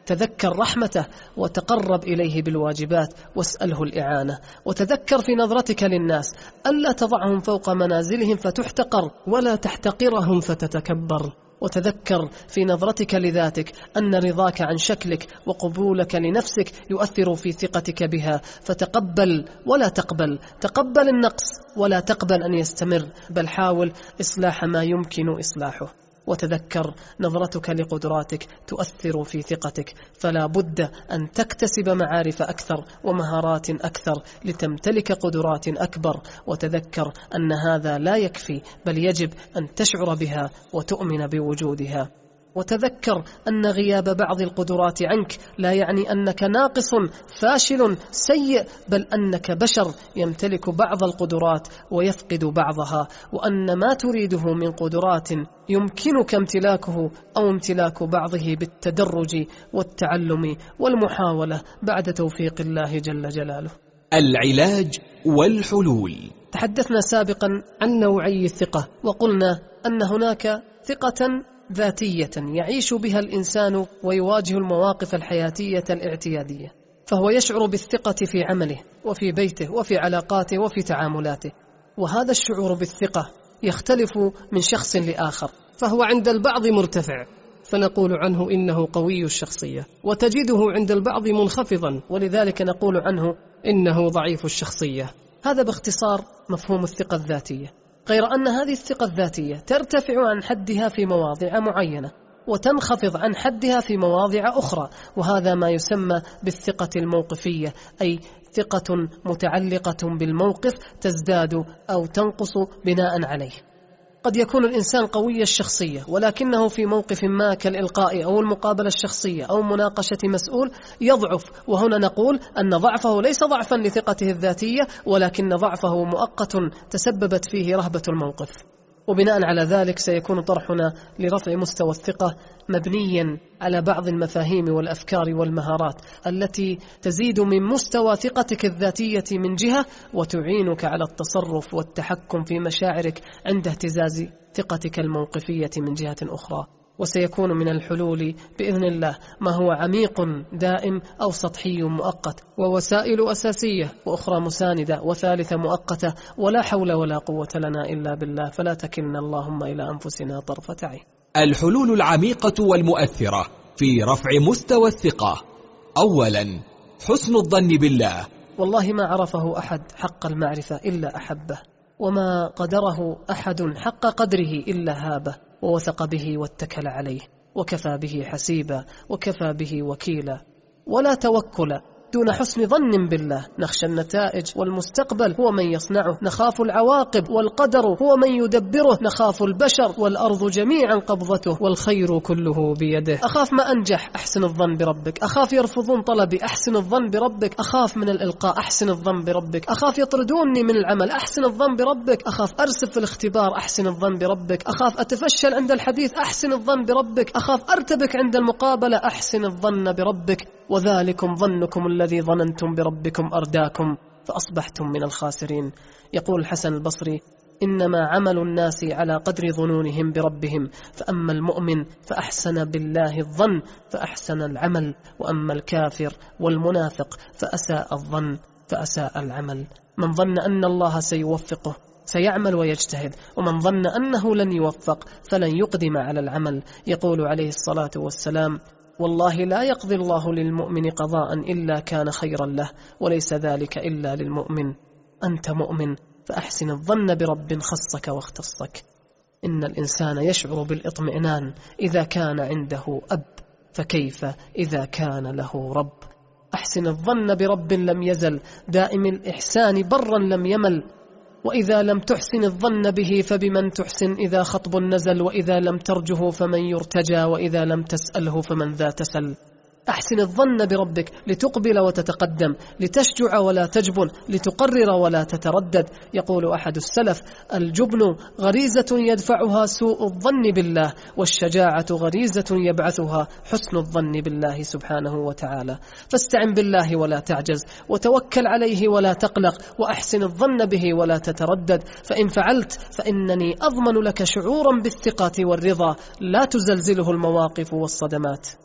B: تذكر رحمته وتقرب إليه بالواجبات واسأله الإعانة. وتذكر في نظرتك للناس ألا تضعهم فوق منازلهم فتحتقر ولا تحتقرهم فتتكبر. وتذكر في نظرتك لذاتك أن رضاك عن شكلك وقبولك لنفسك يؤثر في ثقتك بها، فتقبل ولا تقبل، تقبل النقص ولا تقبل أن يستمر، بل حاول إصلاح ما يمكن إصلاحه. وتذكر نظرتك لقدراتك تؤثر في ثقتك، فلا بد أن تكتسب معارف أكثر ومهارات أكثر لتمتلك قدرات أكبر. وتذكر أن هذا لا يكفي، بل يجب أن تشعر بها وتؤمن بوجودها. وتذكر أن غياب بعض القدرات عنك لا يعني أنك ناقص فاشل سيء، بل أنك بشر يمتلك بعض القدرات ويفقد بعضها، وأن ما تريده من قدرات يمكنك امتلاكه أو امتلاك بعضه بالتدرج والتعلم والمحاولة بعد توفيق الله جل جلاله.
A: العلاج والحلول.
B: تحدثنا سابقا عن نوعي الثقة، وقلنا أن هناك ثقة ذاتية يعيش بها الإنسان ويواجه المواقف الحياتية الاعتيادية، فهو يشعر بالثقة في عمله وفي بيته وفي علاقاته وفي تعاملاته. وهذا الشعور بالثقة يختلف من شخص لآخر، فهو عند البعض مرتفع فنقول عنه إنه قوي الشخصية، وتجده عند البعض منخفضا ولذلك نقول عنه إنه ضعيف الشخصية. هذا باختصار مفهوم الثقة الذاتية، غير أن هذه الثقة الذاتية ترتفع عن حدها في مواضع معينة وتنخفض عن حدها في مواضع أخرى، وهذا ما يسمى بالثقة الموقفية، أي ثقة متعلقة بالموقف تزداد أو تنقص بناء عليه. قد يكون الإنسان قوي الشخصية ولكنه في موقف ما كالإلقاء أو المقابلة الشخصية أو مناقشة مسؤول يضعف، وهنا نقول أن ضعفه ليس ضعفا لثقته الذاتية، ولكن ضعفه مؤقت تسببت فيه رهبة الموقف. وبناء على ذلك سيكون طرحنا لرفع مستوى الثقة مبنيا على بعض المفاهيم والأفكار والمهارات التي تزيد من مستوى ثقتك الذاتية من جهة، وتعينك على التصرف والتحكم في مشاعرك عند اهتزاز ثقتك الموقفية من جهة أخرى. وسيكون من الحلول بإذن الله ما هو عميق دائم أو سطحي مؤقت، ووسائل أساسية وأخرى مساندة وثالثة مؤقتة، ولا حول ولا قوة لنا إلا بالله، فلا تكلنا اللهم إلى أنفسنا طرفة عين.
A: الحلول العميقة والمؤثرة في رفع مستوى الثقة. أولا، حسن الظن بالله.
B: والله ما عرفه أحد حق المعرفة إلا أحبه، وما قدره أحد حق قدره إلا هابه، ووثق به واتكل عليه، وكفى به حسيبا، وكفى به وكيلا. ولا توكل دون حسن ظن بالله. نخشى النتائج والمستقبل، هو من يصنعه، نخاف العواقب، والقدر هو من يدبره، نخاف البشر، والأرض جميعا قبضته، والخير كله بيده. أخاف ما أنجح، أحسن الظن بربك. أخاف يرفضون طلبي، أحسن الظن بربك. أخاف من الإلقاء، أحسن الظن بربك. أخاف يطردوني من العمل، أحسن الظن بربك. أخاف أرسب في الاختبار، أحسن الظن بربك. أخاف أتفشل عند الحديث، أحسن الظن بربك. أخاف أرتبك عند المقابلة، أحسن الظن بربك. وذلكم ظنكم الذي ظننتم بربكم أرداكم فأصبحتم من الخاسرين. يقول الحسن البصري: إنما عمل الناس على قدر ظنونهم بربهم، فأما المؤمن فأحسن بالله الظن فأحسن العمل، وأما الكافر والمنافق فأساء الظن فأساء العمل. من ظن أن الله سيوفقه سيعمل ويجتهد، ومن ظن أنه لن يوفق فلن يقدم على العمل. يقول عليه الصلاة والسلام: والله لا يقضي الله للمؤمن قضاء إلا كان خيرا له، وليس ذلك إلا للمؤمن. أنت مؤمن فأحسن الظن برب خصك واختصك. إن الإنسان يشعر بالإطمئنان إذا كان عنده أب، فكيف إذا كان له رب؟ أحسن الظن برب لم يزل دائم الإحسان برا لم يمل، وإذا لم تحسن الظن به فبمن تحسن إذا خطب نزل، وإذا لم ترجه فمن يرتجى، وإذا لم تسأله فمن ذا تسل. أحسن الظن بربك لتقبل وتتقدم، لتشجع ولا تجبن، لتقرر ولا تتردد. يقول أحد السلف: الجبن غريزة يدفعها سوء الظن بالله، والشجاعة غريزة يبعثها حسن الظن بالله سبحانه وتعالى. فاستعن بالله ولا تعجز، وتوكل عليه ولا تقلق، وأحسن الظن به ولا تتردد، فإن فعلت فإنني أضمن لك شعورا بالثقة والرضا لا تزلزله المواقف والصدمات.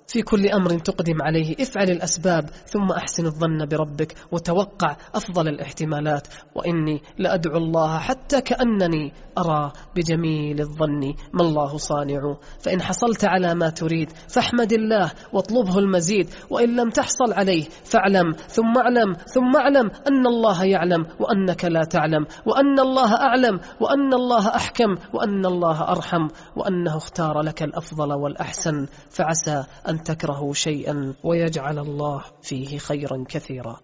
B: في كل أمر تقدم عليه افعل الأسباب ثم أحسن الظن بربك وتوقع أفضل الاحتمالات. وإني لأدعو الله حتى كأنني أرى بجميل الظن ما الله صانع. فإن حصلت على ما تريد فاحمد الله واطلبه المزيد، وإن لم تحصل عليه فاعلم ثم اعلم ثم اعلم أن الله يعلم وأنك لا تعلم، وأن الله أعلم وأن الله أحكم وأن الله أرحم، وأنه اختار لك الأفضل والأحسن، فعسى أن تكرهوا شيئا ويجعل الله فيه خيرا كثيرا.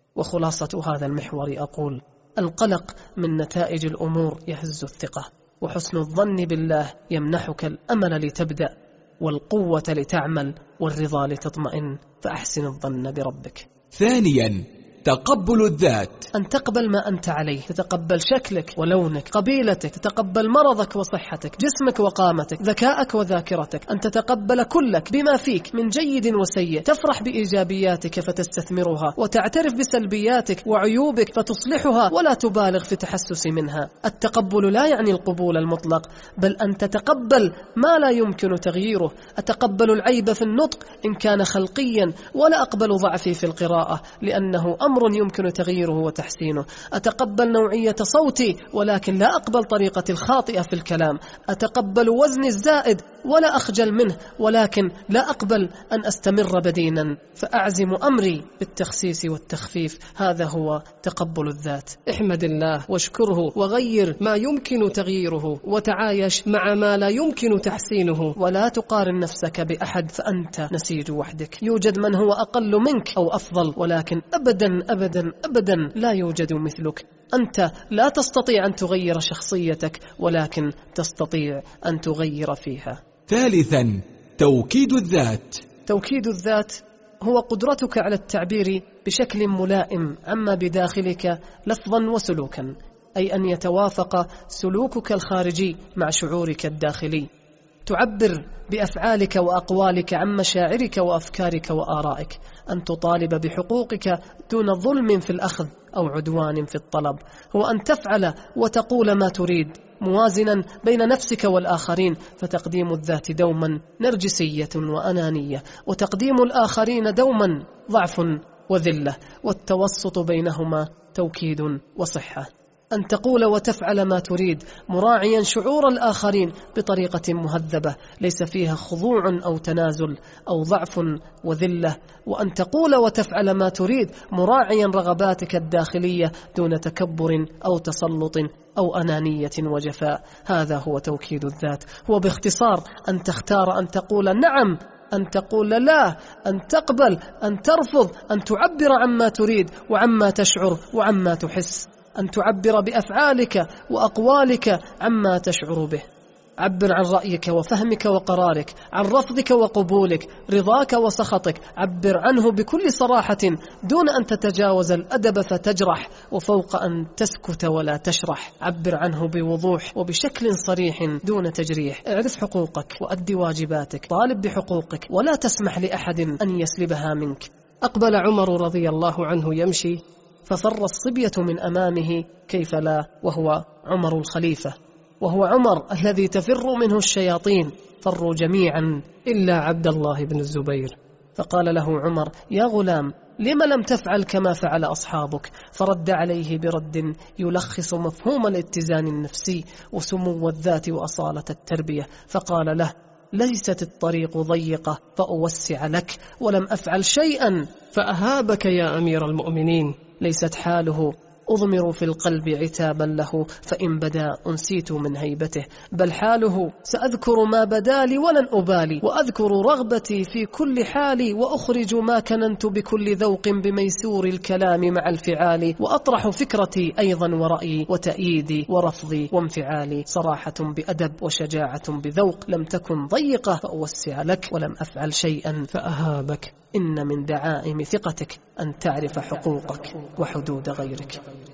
B: وخلاصة هذا المحور أقول: القلق من نتائج الأمور يهز الثقة، وحسن الظن بالله يمنحك الأمل لتبدأ، والقوة لتعمل، والرضا لتطمئن، فأحسن الظن بربك.
A: ثانيا، تقبل الذات.
B: أن تقبل ما أنت عليه، تتقبل شكلك ولونك، قبيلتك، تتقبل مرضك وصحتك، جسمك وقامتك، ذكاءك وذاكرتك، أن تتقبل كلك بما فيك من جيد وسيء، تفرح بإيجابياتك فتستثمرها، وتعترف بسلبياتك وعيوبك فتصلحها، ولا تبالغ في تحسس منها. التقبل لا يعني القبول المطلق، بل أن تتقبل ما لا يمكن تغييره. أتقبل العيب في النطق إن كان خلقيا، ولا أقبل ضعفي في القراءة لأنه أمر يمكن تغييره وتحسينه. أتقبل نوعية صوتي ولكن لا أقبل طريقتي الخاطئة في الكلام. أتقبل وزني الزائد ولا أخجل منه، ولكن لا أقبل أن أستمر بدينا، فأعزم أمري بالتخسيس والتخفيف. هذا هو تقبل الذات. احمد الله واشكره، وغير ما يمكن تغييره، وتعايش مع ما لا يمكن تحسينه، ولا تقارن نفسك بأحد، فأنت نسيج وحدك. يوجد من هو أقل منك أو أفضل، ولكن أبدا أبدا أبدا لا يوجد مثلك. أنت لا تستطيع أن تغير شخصيتك، ولكن تستطيع أن تغير فيها.
A: ثالثا، توكيد الذات.
B: توكيد الذات هو قدرتك على التعبير بشكل ملائم عما بداخلك لفظا وسلوكا، أي أن يتوافق سلوكك الخارجي مع شعورك الداخلي. تعبر بأفعالك وأقوالك عن مشاعرك وأفكارك وآرائك. أن تطالب بحقوقك دون ظلم في الأخذ أو عدوان في الطلب. هو أن تفعل وتقول ما تريد موازنا بين نفسك والآخرين، فتقديم الذات دوما نرجسية وأنانية، وتقديم الآخرين دوما ضعف وذلة، والتوسط بينهما توكيد وصحة. أن تقول وتفعل ما تريد مراعيا شعور الآخرين بطريقة مهذبة ليس فيها خضوع أو تنازل أو ضعف وذلة. وأن تقول وتفعل ما تريد مراعيا رغباتك الداخلية دون تكبر أو تسلط أو أنانية وجفاء. هذا هو توكيد الذات. هو باختصار أن تختار أن تقول نعم، أن تقول لا، أن تقبل، أن ترفض، أن تعبر عما تريد وعما تشعر وعما تحس، أن تعبر بأفعالك وأقوالك عما تشعر به. عبر عن رأيك وفهمك وقرارك، عن رفضك وقبولك، رضاك وسخطك. عبر عنه بكل صراحة دون أن تتجاوز الأدب فتجرح، وفوق أن تسكت ولا تشرح. عبر عنه بوضوح وبشكل صريح دون تجريح. اعرف حقوقك وأدي واجباتك، طالب بحقوقك ولا تسمح لأحد أن يسلبها منك. أقبل عمر رضي الله عنه يمشي ففر الصبية من أمامه، كيف لا وهو عمر الخليفة، وهو عمر الذي تفر منه الشياطين، فروا جميعا إلا عبد الله بن الزبير. فقال له عمر: يا غلام، لم لم تفعل كما فعل أصحابك؟ فرد عليه برد يلخص مفهوم الاتزان النفسي وسمو الذات وأصالة التربية، فقال له: ليست الطريق ضيقة فأوسع لك، ولم أفعل شيئا فأهابك يا أمير المؤمنين. ليست حاله أضمر في القلب عتابا له فإن بدا أنسيت من هيبته، بل حاله سأذكر ما بدا لي ولن أبالي، وأذكر رغبتي في كل حال، وأخرج ما كننت بكل ذوق بميسور الكلام مع الفعال، وأطرح فكرتي أيضا ورأيي وتأييدي ورفضي وانفعالي، صراحة بأدب وشجاعة بذوق، لم تكن ضيقة فأوسع لك، ولم أفعل شيئا فأهابك. إن من دعائم ثقتك أن تعرف حقوقك وحدود غيرك.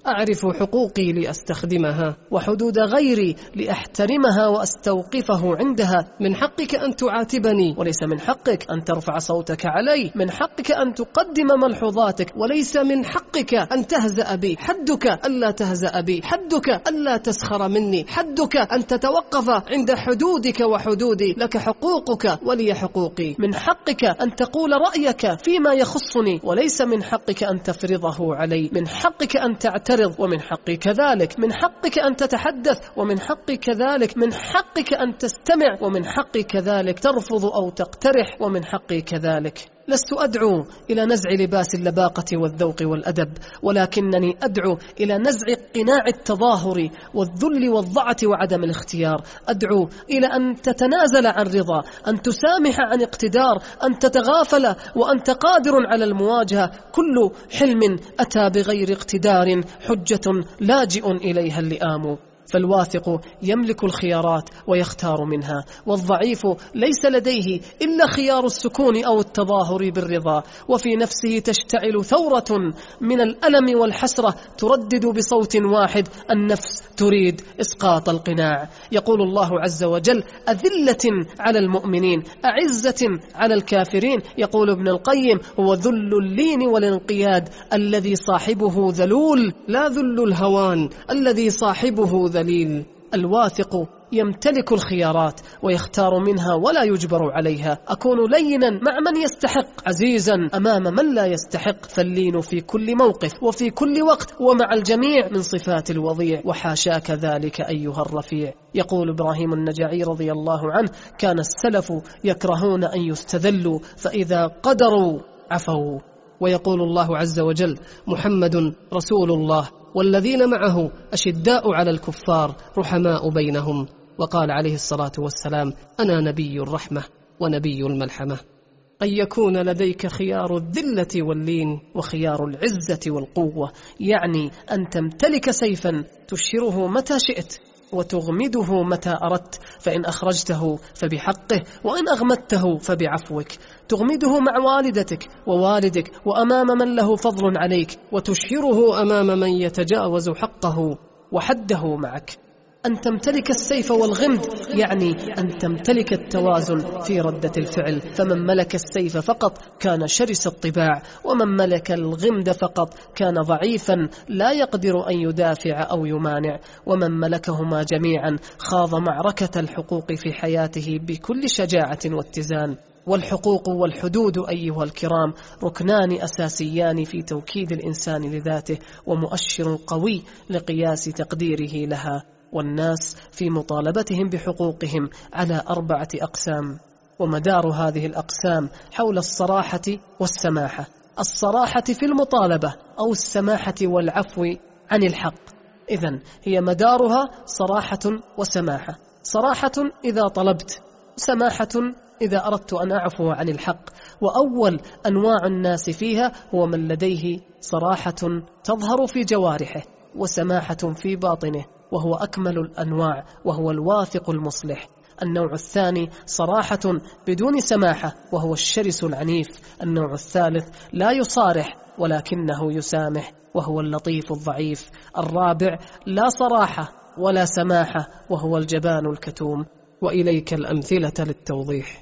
B: أعرف حقوقي لأستخدمها، وحدود غيري لأحترمها وأستوقفه عندها. من حقك أن تعاتبني وليس من حقك أن ترفع صوتك علي، من حقك أن تقدم ملحوظاتك وليس من حقك أن تهزأ بي، حدك ألا تهزأ بي، حدك ألا تسخر مني، حدك أن تتوقف عند حدودك وحدودي، لك حقوقك ولي حقوقي. من حقك أن تقول رأيك فيما يخصني وليس من حقك أن تفرضه علي، من حقك أن تعترض ومن حقي كذلك، من حقك أن تتحدث ومن حقي كذلك، من حقك أن تستمع ومن حقي كذلك، ترفض أو تقترح ومن حقي كذلك. لست أدعو إلى نزع لباس اللباقة والذوق والأدب، ولكنني أدعو إلى نزع قناع التظاهر والذل والضعة وعدم الاختيار. أدعو إلى أن تتنازل عن رضا، أن تسامح عن اقتدار، أن تتغافل وأنت قادر على المواجهة. كل حلم أتى بغير اقتدار حجة لاجئ إليها اللئام. فالواثق يملك الخيارات ويختار منها، والضعيف ليس لديه إلا خيار السكون أو التظاهر بالرضا. وفي نفسه تشتعل ثورة من الألم والحسرة تردد بصوت واحد: النفس تريد إسقاط القناع. يقول الله عز وجل: أذلة على المؤمنين أعزة على الكافرين. يقول ابن القيم: هو ذل اللين والانقياد الذي صاحبه ذلول، لا ذل الهوان الذي صاحبه ذليل. الواثق يمتلك الخيارات ويختار منها ولا يجبر عليها. أكون لينا مع من يستحق، عزيزا أمام من لا يستحق. فاللين في كل موقف وفي كل وقت ومع الجميع من صفات الوضيع، وحاشاك ذلك أيها الرفيع. يقول إبراهيم النجعي رضي الله عنه: كان السلف يكرهون أن يستذلوا، فإذا قدروا عفوا. ويقول الله عز وجل: محمد رسول الله والذين معه أشداء على الكفار رحماء بينهم. وقال عليه الصلاة والسلام: أنا نبي الرحمة ونبي الملحمة. أن يكون لديك خيار الذلة واللين وخيار العزة والقوة، يعني أن تمتلك سيفا تشيره متى شئت وتغمده متى أردت، فإن أخرجته فبحقه وإن أغمدته فبعفوك. تغمده مع والدتك ووالدك وأمام من له فضل عليك، وتشهره أمام من يتجاوز حقه وحده معك. أن تمتلك السيف والغمد يعني أن تمتلك التوازن في ردة الفعل. فمن ملك السيف فقط كان شرس الطباع، ومن ملك الغمد فقط كان ضعيفا لا يقدر أن يدافع أو يمانع. ومن ملكهما جميعا خاض معركة الحقوق في حياته بكل شجاعة واتزان. والحقوق والحدود أيها الكرام ركنان أساسيان في توكيد الإنسان لذاته، ومؤشر قوي لقياس تقديره لها. والناس في مطالبتهم بحقوقهم على أربعة أقسام، ومدار هذه الأقسام حول الصراحة والسماحة. الصراحة في المطالبة أو السماحة والعفو عن الحق. إذن هي مدارها صراحة وسماحة. صراحة إذا طلبت، سماحة إذا أردت أن أعفو عن الحق. وأول أنواع الناس فيها هو من لديه صراحة تظهر في جوارحه وسماحة في باطنه، وهو أكمل الأنواع، وهو الواثق المصلح. النوع الثاني صراحة بدون سماحة، وهو الشرس العنيف. النوع الثالث لا يصارح ولكنه يسامح، وهو اللطيف الضعيف. الرابع لا صراحة ولا سماحة، وهو الجبان الكتوم. وإليك الأمثلة للتوضيح.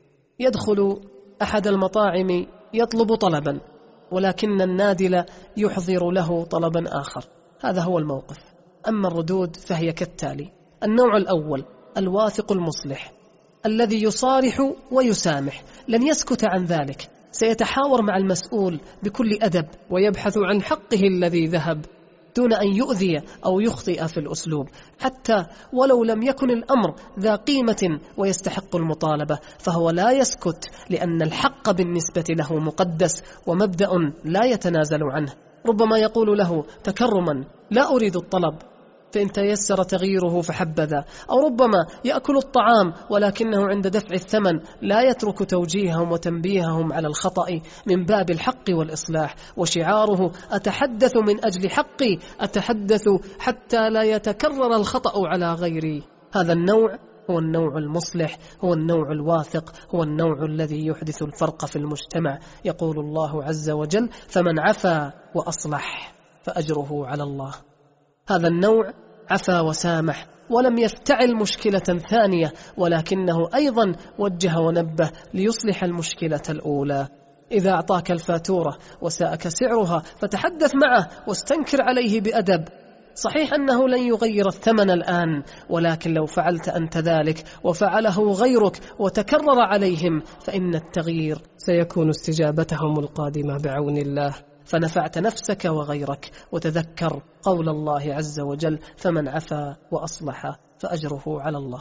B: يدخل أحد المطاعم يطلب طلبا، ولكن النادل يحضر له طلبا آخر. هذا هو الموقف. أما الردود فهي كالتالي: النوع الأول الواثق المصلح الذي يصارح ويسامح، لن يسكت عن ذلك، سيتحاور مع المسؤول بكل أدب ويبحث عن حقه الذي ذهب دون أن يؤذي أو يخطئ في الأسلوب، حتى ولو لم يكن الأمر ذا قيمة ويستحق المطالبة، فهو لا يسكت، لأن الحق بالنسبة له مقدس ومبدأ لا يتنازل عنه. ربما يقول له تكرما: لا أريد الطلب، فإن تيسر تغييره فحبذا. أو ربما يأكل الطعام ولكنه عند دفع الثمن لا يترك توجيههم وتنبيههم على الخطأ من باب الحق والإصلاح، وشعاره: أتحدث من أجل حقي، أتحدث حتى لا يتكرر الخطأ على غيري. هذا النوع هو النوع المصلح، هو النوع الواثق، هو النوع الذي يحدث الفرق في المجتمع. يقول الله عز وجل: فمن عفا وأصلح. فأجره على الله. هذا النوع عفا وسامح ولم يفتعل مشكلة ثانية، ولكنه أيضا وجه ونبه ليصلح المشكلة الأولى. إذا أعطاك الفاتورة وساءك سعرها فتحدث معه واستنكر عليه بأدب. صحيح أنه لن يغير الثمن الآن، ولكن لو فعلت أنت ذلك وفعله غيرك وتكرر عليهم فإن التغيير سيكون استجابتهم القادمة بعون الله، فنفعت نفسك وغيرك. وتذكر قول الله عز وجل: فمن عفا وأصلح فأجره على الله.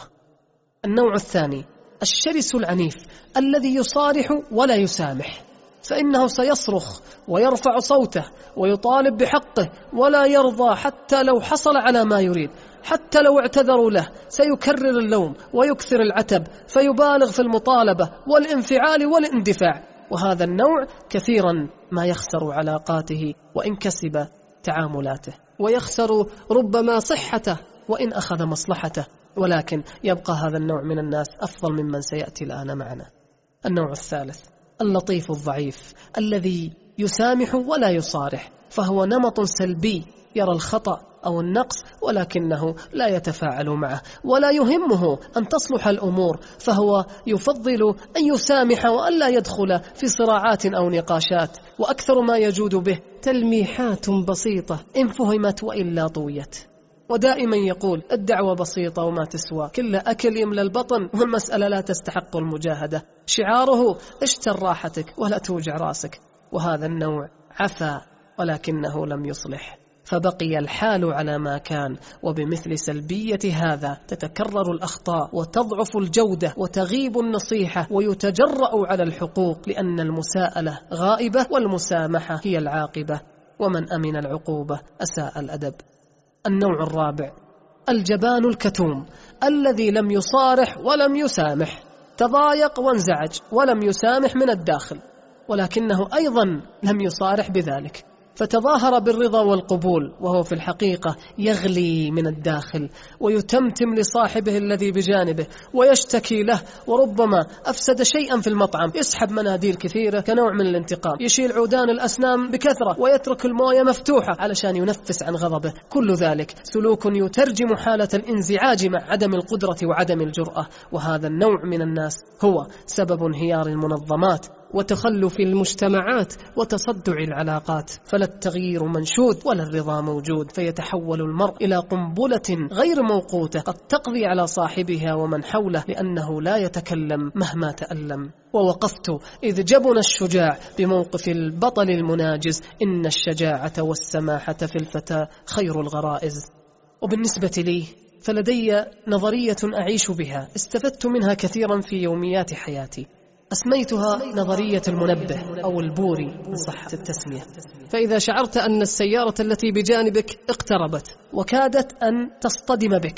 B: النوع الثاني الشرس العنيف الذي يصارح ولا يسامح، فإنه سيصرخ ويرفع صوته ويطالب بحقه ولا يرضى حتى لو حصل على ما يريد، حتى لو اعتذروا له سيكرر اللوم ويكثر العتب، فيبالغ في المطالبة والانفعال والاندفاع. وهذا النوع كثيرا ما يخسر علاقاته وإن كسب تعاملاته، ويخسر ربما صحته وإن أخذ مصلحته، ولكن يبقى هذا النوع من الناس أفضل ممن سيأتي الآن معنا. النوع الثالث اللطيف الضعيف الذي يسامح ولا يصارح، فهو نمط سلبي يرى الخطأ أو النقص ولكنه لا يتفاعل معه، ولا يهمه أن تصلح الأمور، فهو يفضل أن يسامح وألا يدخل في صراعات أو نقاشات، وأكثر ما يجود به تلميحات بسيطة إن فهمت وإلا طويت. ودائما يقول: الدعوة بسيطة وما تسوى، كل أكل يملى البطن والمسألة لا تستحق المجاهدة. شعاره: اشتر راحتك ولا توجع راسك. وهذا النوع عفا ولكنه لم يصلح، فبقي الحال على ما كان. وبمثل سلبية هذا تتكرر الأخطاء وتضعف الجودة وتغيب النصيحة ويتجرأ على الحقوق، لأن المساءلة غائبة والمسامحة هي العاقبة، ومن أمن العقوبة أساء الأدب. النوع الرابع الجبان الكتوم الذي لم يصارح ولم يسامح، تضايق وانزعج ولم يسامح من الداخل، ولكنه أيضا لم يصارح بذلك، فتظاهر بالرضا والقبول وهو في الحقيقة يغلي من الداخل، ويتمتم لصاحبه الذي بجانبه ويشتكي له، وربما أفسد شيئا في المطعم، يسحب مناديل كثيرة كنوع من الانتقام، يشيل عودان الأسنان بكثرة ويترك الموية مفتوحة علشان ينفس عن غضبه. كل ذلك سلوك يترجم حالة الانزعاج مع عدم القدرة وعدم الجرأة، وهذا النوع من الناس هو سبب انهيار المنظمات وتخلف المجتمعات وتصدع العلاقات. فلا التغيير منشود ولا الرضا موجود، فيتحول المرء إلى قنبلة غير موقوتة قد تقضي على صاحبها ومن حوله، لأنه لا يتكلم مهما تألم. ووقفت إذ جبن الشجاع بموقف البطل المناجز، إن الشجاعة والسماحة في الفتى خير الغرائز. وبالنسبة لي فلدي نظرية أعيش بها، استفدت منها كثيرا في يوميات حياتي، أسميتها نظرية المنبه أو البوري إن صح التسمية. فإذا شعرت أن السيارة التي بجانبك اقتربت وكادت أن تصطدم بك،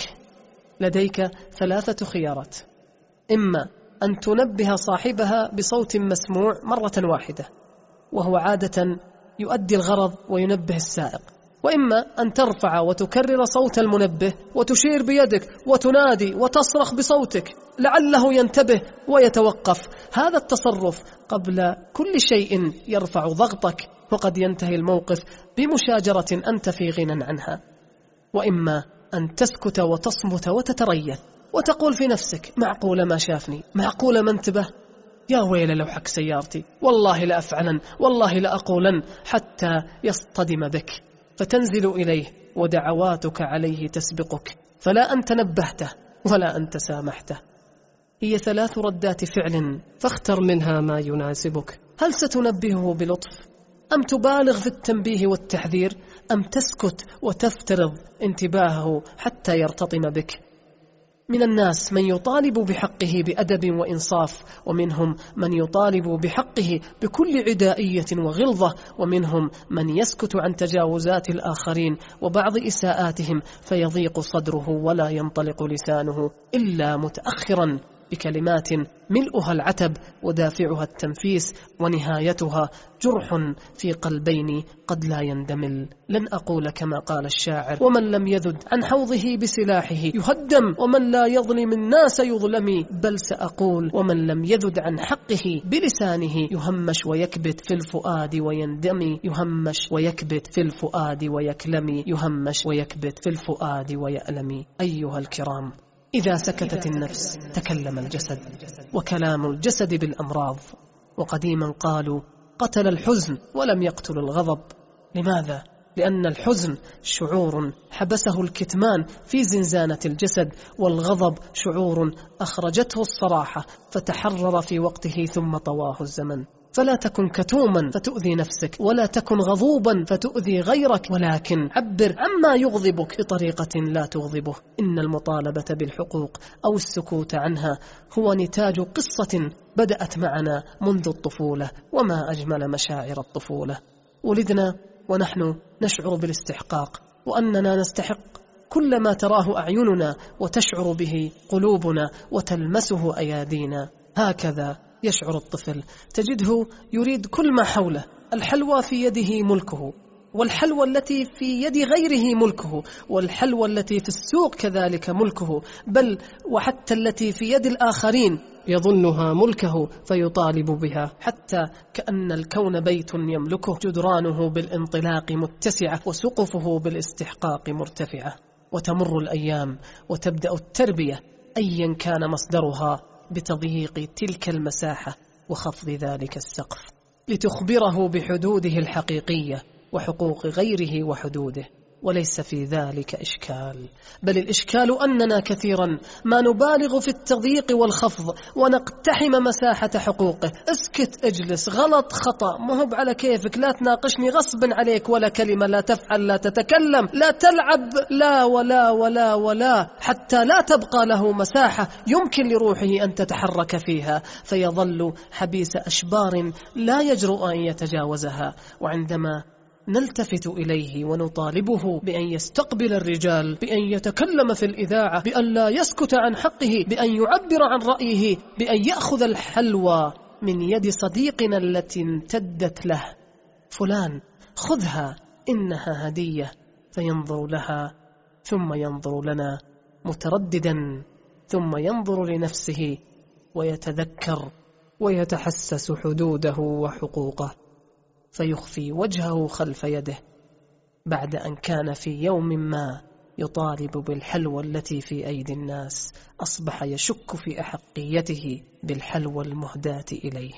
B: لديك ثلاثة خيارات: إما أن تنبه صاحبها بصوت مسموع مرة واحدة، وهو عادة يؤدي الغرض وينبه السائق، وإما أن ترفع وتكرر صوت المنبه وتشير بيدك وتنادي وتصرخ بصوتك لعله ينتبه ويتوقف. هذا التصرف قبل كل شيء يرفع ضغطك، وقد ينتهي الموقف بمشاجرة أنت في غنى عنها. وإما أن تسكت وتصمت وتتريث وتقول في نفسك: معقولة ما شافني، معقولة ما انتبه، يا ويل لو حك سيارتي، والله لأفعلن، والله لأقولن، حتى يصطدم بك، فتنزل إليه ودعواتك عليه تسبقك، فلا أنت نبهته ولا أنت سامحته. هي ثلاث ردات فعل، فاختر منها ما يناسبك. هل ستنبهه بلطف، أم تبالغ في التنبيه والتحذير، أم تسكت وتفترض انتباهه حتى يرتطم بك؟ من الناس من يطالب بحقه بأدب وإنصاف، ومنهم من يطالب بحقه بكل عدائية وغلظة، ومنهم من يسكت عن تجاوزات الآخرين وبعض إساءاتهم فيضيق صدره ولا ينطلق لسانه إلا متأخرا بكلمات ملؤها العتب ودافعها التنفيس، ونهايتها جرح في قلبين قد لا يندمل. لن أقول كما قال الشاعر: ومن لم يذد عن حوضه بسلاحه يهدم، ومن لا يظلم الناس يظلم، بل سأقول: ومن لم يذد عن حقه بلسانه يهمش ويكبت في الفؤاد ويندم، يهمش ويكبت في الفؤاد ويكلم، يهمش ويكبت في الفؤاد ويألم. أيها الكرام، إذا سكتت النفس تكلم الجسد، وكلام الجسد بالأمراض. وقديما قالوا: قتل الحزن ولم يقتل الغضب. لماذا؟ لأن الحزن شعور حبسه الكتمان في زنزانة الجسد، والغضب شعور أخرجته الصراحة فتحرر في وقته ثم طواه الزمن. فلا تكن كتوما فتؤذي نفسك، ولا تكن غضوبا فتؤذي غيرك، ولكن عبر عما يغضبك بطريقة لا تغضبه. إن المطالبة بالحقوق أو السكوت عنها هو نتاج قصة بدأت معنا منذ الطفولة، وما أجمل مشاعر الطفولة. ولدنا ونحن نشعر بالاستحقاق، وأننا نستحق كل ما تراه أعيننا وتشعر به قلوبنا وتلمسه أيادينا. هكذا يشعر الطفل، تجده يريد كل ما حوله. الحلوى في يده ملكه، والحلوى التي في يد غيره ملكه، والحلوى التي في السوق كذلك ملكه، بل وحتى التي في يد الآخرين يظنها ملكه فيطالب بها، حتى كأن الكون بيت يملكه، جدرانه بالانطلاق متسعة وسقفه بالاستحقاق مرتفعة. وتمر الأيام وتبدأ التربية أيا كان مصدرها بتضييق تلك المساحة وخفض ذلك السقف، لتخبره بحدوده الحقيقية وحقوق غيره وحدوده. وليس في ذلك إشكال، بل الإشكال أننا كثيرا ما نبالغ في التضييق والخفض ونقتحم مساحة حقوقه. اسكت، اجلس، غلط خطأ، مهب على كيفك، لا تناقشني غصب عليك، ولا كلمة، لا تفعل، لا تتكلم، لا تلعب، لا ولا ولا ولا، حتى لا تبقى له مساحة يمكن لروحه أن تتحرك فيها، فيظل حبيس أشبار لا يجرؤ أن يتجاوزها. وعندما نلتفت إليه ونطالبه بأن يستقبل الرجال، بأن يتكلم في الإذاعة، بأن لا يسكت عن حقه، بأن يعبر عن رأيه، بأن يأخذ الحلوى من يد صديقنا التي امتدت له: فلان خذها إنها هدية، فينظر لها ثم ينظر لنا مترددا، ثم ينظر لنفسه ويتذكر ويتحسس حدوده وحقوقه، فيخفي وجهه خلف يده، بعد أن كان في يوم ما يطالب بالحلوى التي في أيدي الناس، أصبح يشك في أحقيته بالحلوى المهداة إليه.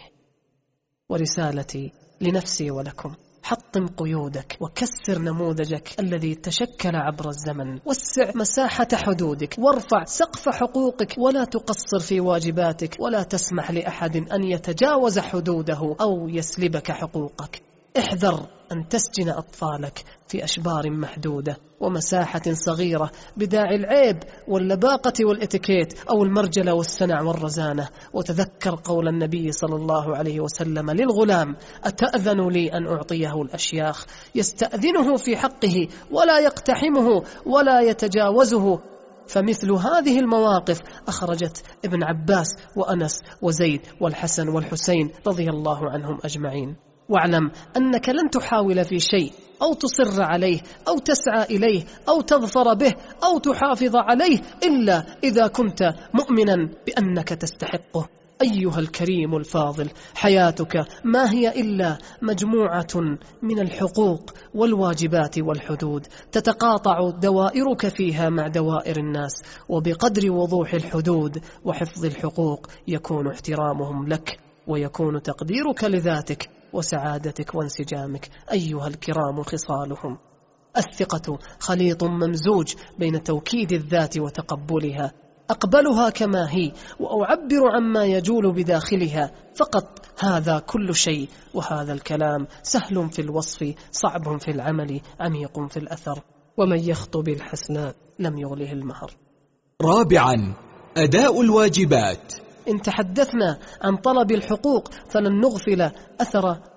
B: ورسالتي لنفسي ولكم: حطم قيودك وكسر نموذجك الذي تشكل عبر الزمن، وسع مساحة حدودك، وارفع سقف حقوقك، ولا تقصر في واجباتك، ولا تسمح لأحد أن يتجاوز حدوده أو يسلبك حقوقك. احذر أن تسجن أطفالك في أشبار محدودة ومساحة صغيرة بداعي العيب واللباقة والإتيكيت أو المرجلة والسنع والرزانة. وتذكر قول النبي صلى الله عليه وسلم للغلام: أتأذن لي أن أعطيه الأشياخ؟ يستأذنه في حقه ولا يقتحمه ولا يتجاوزه. فمثل هذه المواقف أخرجت ابن عباس وأنس وزيد والحسن والحسين رضي الله عنهم أجمعين. واعلم أنك لن تحاول في شيء أو تصر عليه أو تسعى إليه أو تظفر به أو تحافظ عليه إلا إذا كنت مؤمنا بأنك تستحقه. أيها الكريم الفاضل، حياتك ما هي إلا مجموعة من الحقوق والواجبات والحدود، تتقاطع دوائرك فيها مع دوائر الناس، وبقدر وضوح الحدود وحفظ الحقوق يكون احترامهم لك، ويكون تقديرك لذاتك وسعادتك وانسجامك. أيها الكرام خصالهم: الثقة خليط ممزوج بين توكيد الذات وتقبلها، أقبلها كما هي وأعبر عما يجول بداخلها فقط، هذا كل شيء. وهذا الكلام سهل في الوصف، صعب في العمل، عميق في الأثر، ومن يخطب الحسناء لم يغله المهر.
A: رابعا: أداء الواجبات.
B: إن تحدثنا عن طلب الحقوق فلن نغفل أثر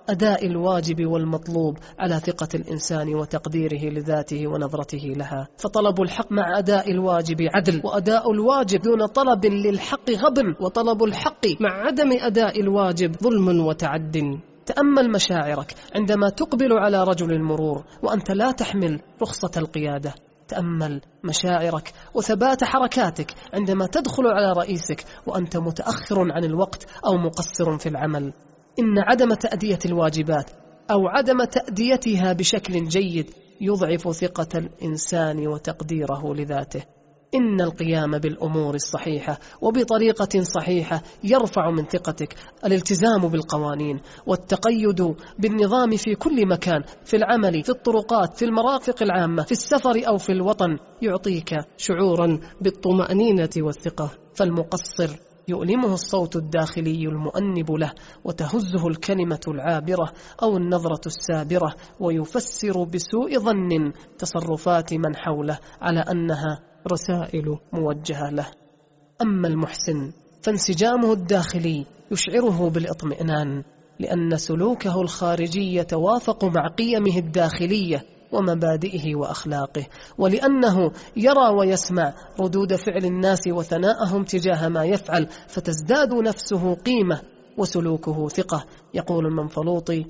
B: أداء الواجب والمطلوب على ثقة الإنسان وتقديره لذاته ونظرته لها. فطلب الحق مع أداء الواجب عدل، وأداء الواجب دون طلب للحق غبن، وطلب الحق مع عدم أداء الواجب ظلم وتعد. تأمل مشاعرك عندما تقبل على رجل المرور وأنت لا تحمل رخصة القيادة. تأمل مشاعرك وثبات حركاتك عندما تدخل على رئيسك وأنت متأخر عن الوقت أو مقصر في العمل. إن عدم تأدية الواجبات أو عدم تأديتها بشكل جيد يضعف ثقة الإنسان وتقديره لذاته. إن القيام بالأمور الصحيحة وبطريقة صحيحة يرفع من ثقتك. الالتزام بالقوانين والتقيد بالنظام في كل مكان، في العمل، في الطرقات، في المرافق العامة، في السفر أو في الوطن، يعطيك شعورا بالطمأنينة والثقة. فالمقصر يؤلمه الصوت الداخلي المؤنب له، وتهزه الكلمة العابرة أو النظرة السابرة، ويفسر بسوء ظن تصرفات من حوله على أنها رسائل موجهة له. أما المحسن فانسجامه الداخلي يشعره بالاطمئنان، لأن سلوكه الخارجي يتوافق مع قيمه الداخلية ومبادئه وأخلاقه، ولأنه يرى ويسمع ردود فعل الناس وثناءهم تجاه ما يفعل، فتزداد نفسه قيمة وسلوكه ثقة. يقول المنفلوطي: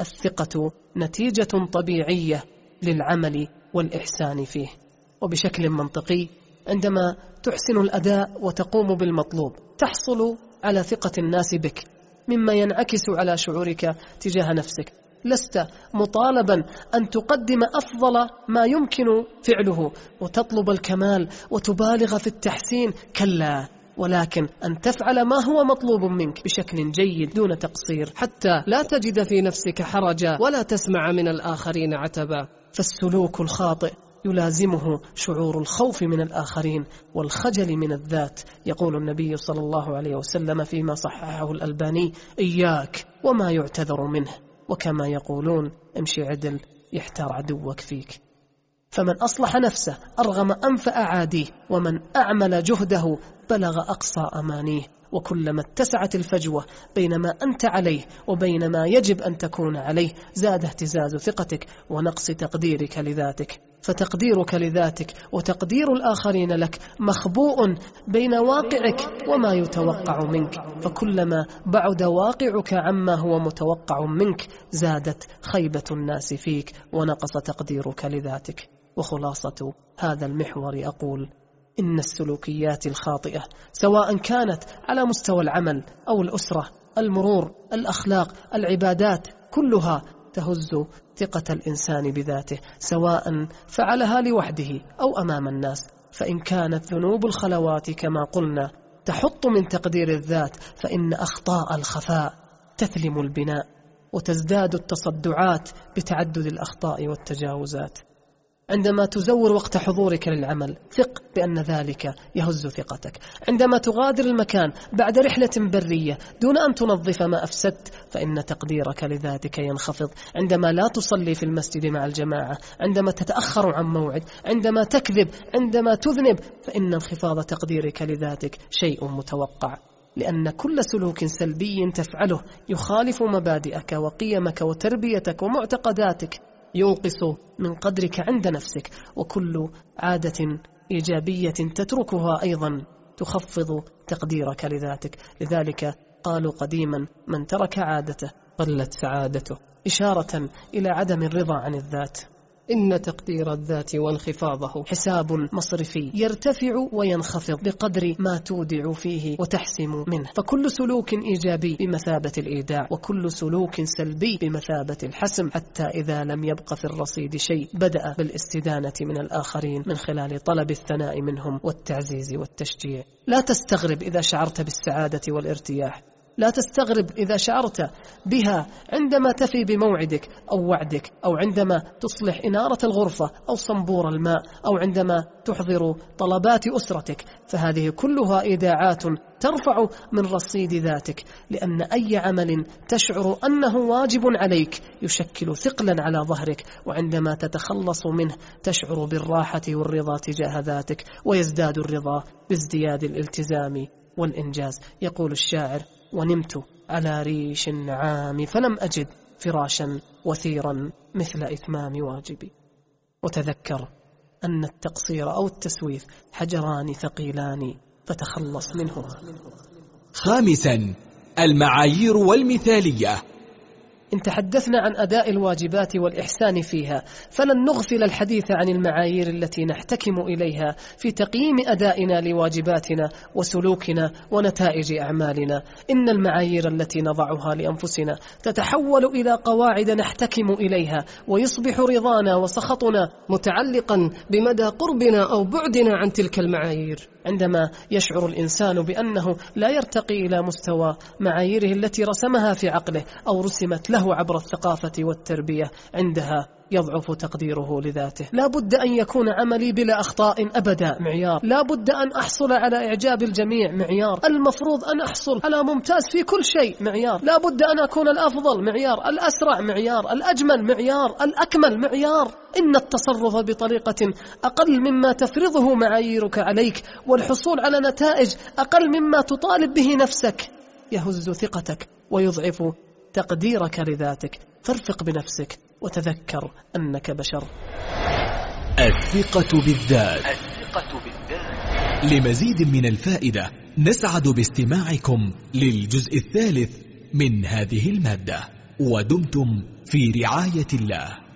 B: الثقة نتيجة طبيعية للعمل والإحسان فيه. وبشكل منطقي عندما تحسن الأداء وتقوم بالمطلوب تحصل على ثقة الناس بك، مما ينعكس على شعورك تجاه نفسك. لست مطالبا أن تقدم أفضل ما يمكن فعله وتطلب الكمال وتبالغ في التحسين، كلا، ولكن أن تفعل ما هو مطلوب منك بشكل جيد دون تقصير، حتى لا تجد في نفسك حرجا ولا تسمع من الآخرين عتبا. فالسلوك الخاطئ يلازمه شعور الخوف من الآخرين والخجل من الذات. يقول النبي صلى الله عليه وسلم فيما صححه الألباني: إياك وما يعتذر منه، وكما يقولون: امشي عدل يحتار عدوك فيك. فمن أصلح نفسه أرغم أنف أعاديه، ومن أعمل جهده بلغ أقصى أمانيه. وكلما اتسعت الفجوة بين ما أنت عليه وبين ما يجب أن تكون عليه زاد اهتزاز ثقتك ونقص تقديرك لذاتك. فتقديرك لذاتك وتقدير الآخرين لك مخبوء بين واقعك وما يتوقع منك، فكلما بعد واقعك عما هو متوقع منك زادت خيبة الناس فيك ونقص تقديرك لذاتك. وخلاصة هذا المحور أقول: إن السلوكيات الخاطئة سواء كانت على مستوى العمل أو الأسرة، المرور، الأخلاق، العبادات، كلها تهز ثقة الإنسان بذاته، سواء فعلها لوحده أو أمام الناس. فإن كانت ذنوب الخلوات كما قلنا تحط من تقدير الذات، فإن أخطاء الخفاء تثلم البناء، وتزداد التصدعات بتعدد الأخطاء والتجاوزات. عندما تزور وقت حضورك للعمل ثق بأن ذلك يهز ثقتك. عندما تغادر المكان بعد رحلة برية دون أن تنظف ما أفسدت فإن تقديرك لذاتك ينخفض. عندما لا تصلي في المسجد مع الجماعة، عندما تتأخر عن موعد، عندما تكذب، عندما تذنب، فإن انخفاض تقديرك لذاتك شيء متوقع، لأن كل سلوك سلبي تفعله يخالف مبادئك وقيمك وتربيتك ومعتقداتك، ينقص من قدرك عند نفسك، وكل عادة إيجابية تتركها أيضا تخفض تقديرك لذاتك. لذلك قالوا قديما: من ترك عادته قلت سعادته، إشارة إلى عدم الرضا عن الذات. إن تقدير الذات وانخفاضه حساب مصرفي يرتفع وينخفض بقدر ما تودع فيه وتحسم منه، فكل سلوك إيجابي بمثابة الإيداع، وكل سلوك سلبي بمثابة الحسم، حتى إذا لم يبق في الرصيد شيء بدأ بالاستدانة من الآخرين من خلال طلب الثناء منهم والتعزيز والتشجيع. لا تستغرب إذا شعرت بالسعادة والارتياح، لا تستغرب إذا شعرت بها عندما تفي بموعدك أو وعدك، أو عندما تصلح إنارة الغرفة أو صنبور الماء، أو عندما تحضر طلبات أسرتك، فهذه كلها إيداعات ترفع من رصيد ذاتك، لأن أي عمل تشعر أنه واجب عليك يشكل ثقلا على ظهرك، وعندما تتخلص منه تشعر بالراحة والرضا تجاه ذاتك، ويزداد الرضا بازدياد الالتزام والإنجاز. يقول الشاعر: ونمت على ريش النعام فلم أجد فراشا وثيرا مثل إتمام واجبي. وتذكر أن التقصير أو التسويف حجران ثقيلان فتخلص منهما.
A: خامسا، المعايير والمثالية.
B: إن تحدثنا عن أداء الواجبات والإحسان فيها، فلن نغفل الحديث عن المعايير التي نحتكم إليها في تقييم أدائنا لواجباتنا وسلوكنا ونتائج أعمالنا. إن المعايير التي نضعها لأنفسنا تتحول إلى قواعد نحتكم إليها، ويصبح رضانا وسخطنا متعلقا بمدى قربنا أو بعدنا عن تلك المعايير. عندما يشعر الإنسان بأنه لا يرتقي إلى مستوى معاييره التي رسمها في عقله أو رسمت له عبر الثقافة والتربية، عندها يضعف تقديره لذاته. لا بد أن يكون عملي بلا أخطاء أبدا معيار، لا بد أن أحصل على إعجاب الجميع معيار، المفروض أن أحصل على ممتاز في كل شيء معيار، لا بد أن أكون الأفضل معيار، الأسرع معيار، الأجمل معيار، الأكمل معيار. إن التصرف بطريقة أقل مما تفرضه معاييرك عليك والحصول على نتائج أقل مما تطالب به نفسك يهز ثقتك ويضعف تقديرك لذاتك. فارفق بنفسك وتذكر أنك بشر.
A: الثقة بالذات. الثقة بالذات. لمزيد من الفائدة نسعد باستماعكم للجزء الثالث من هذه المادة، ودمتم في رعاية الله.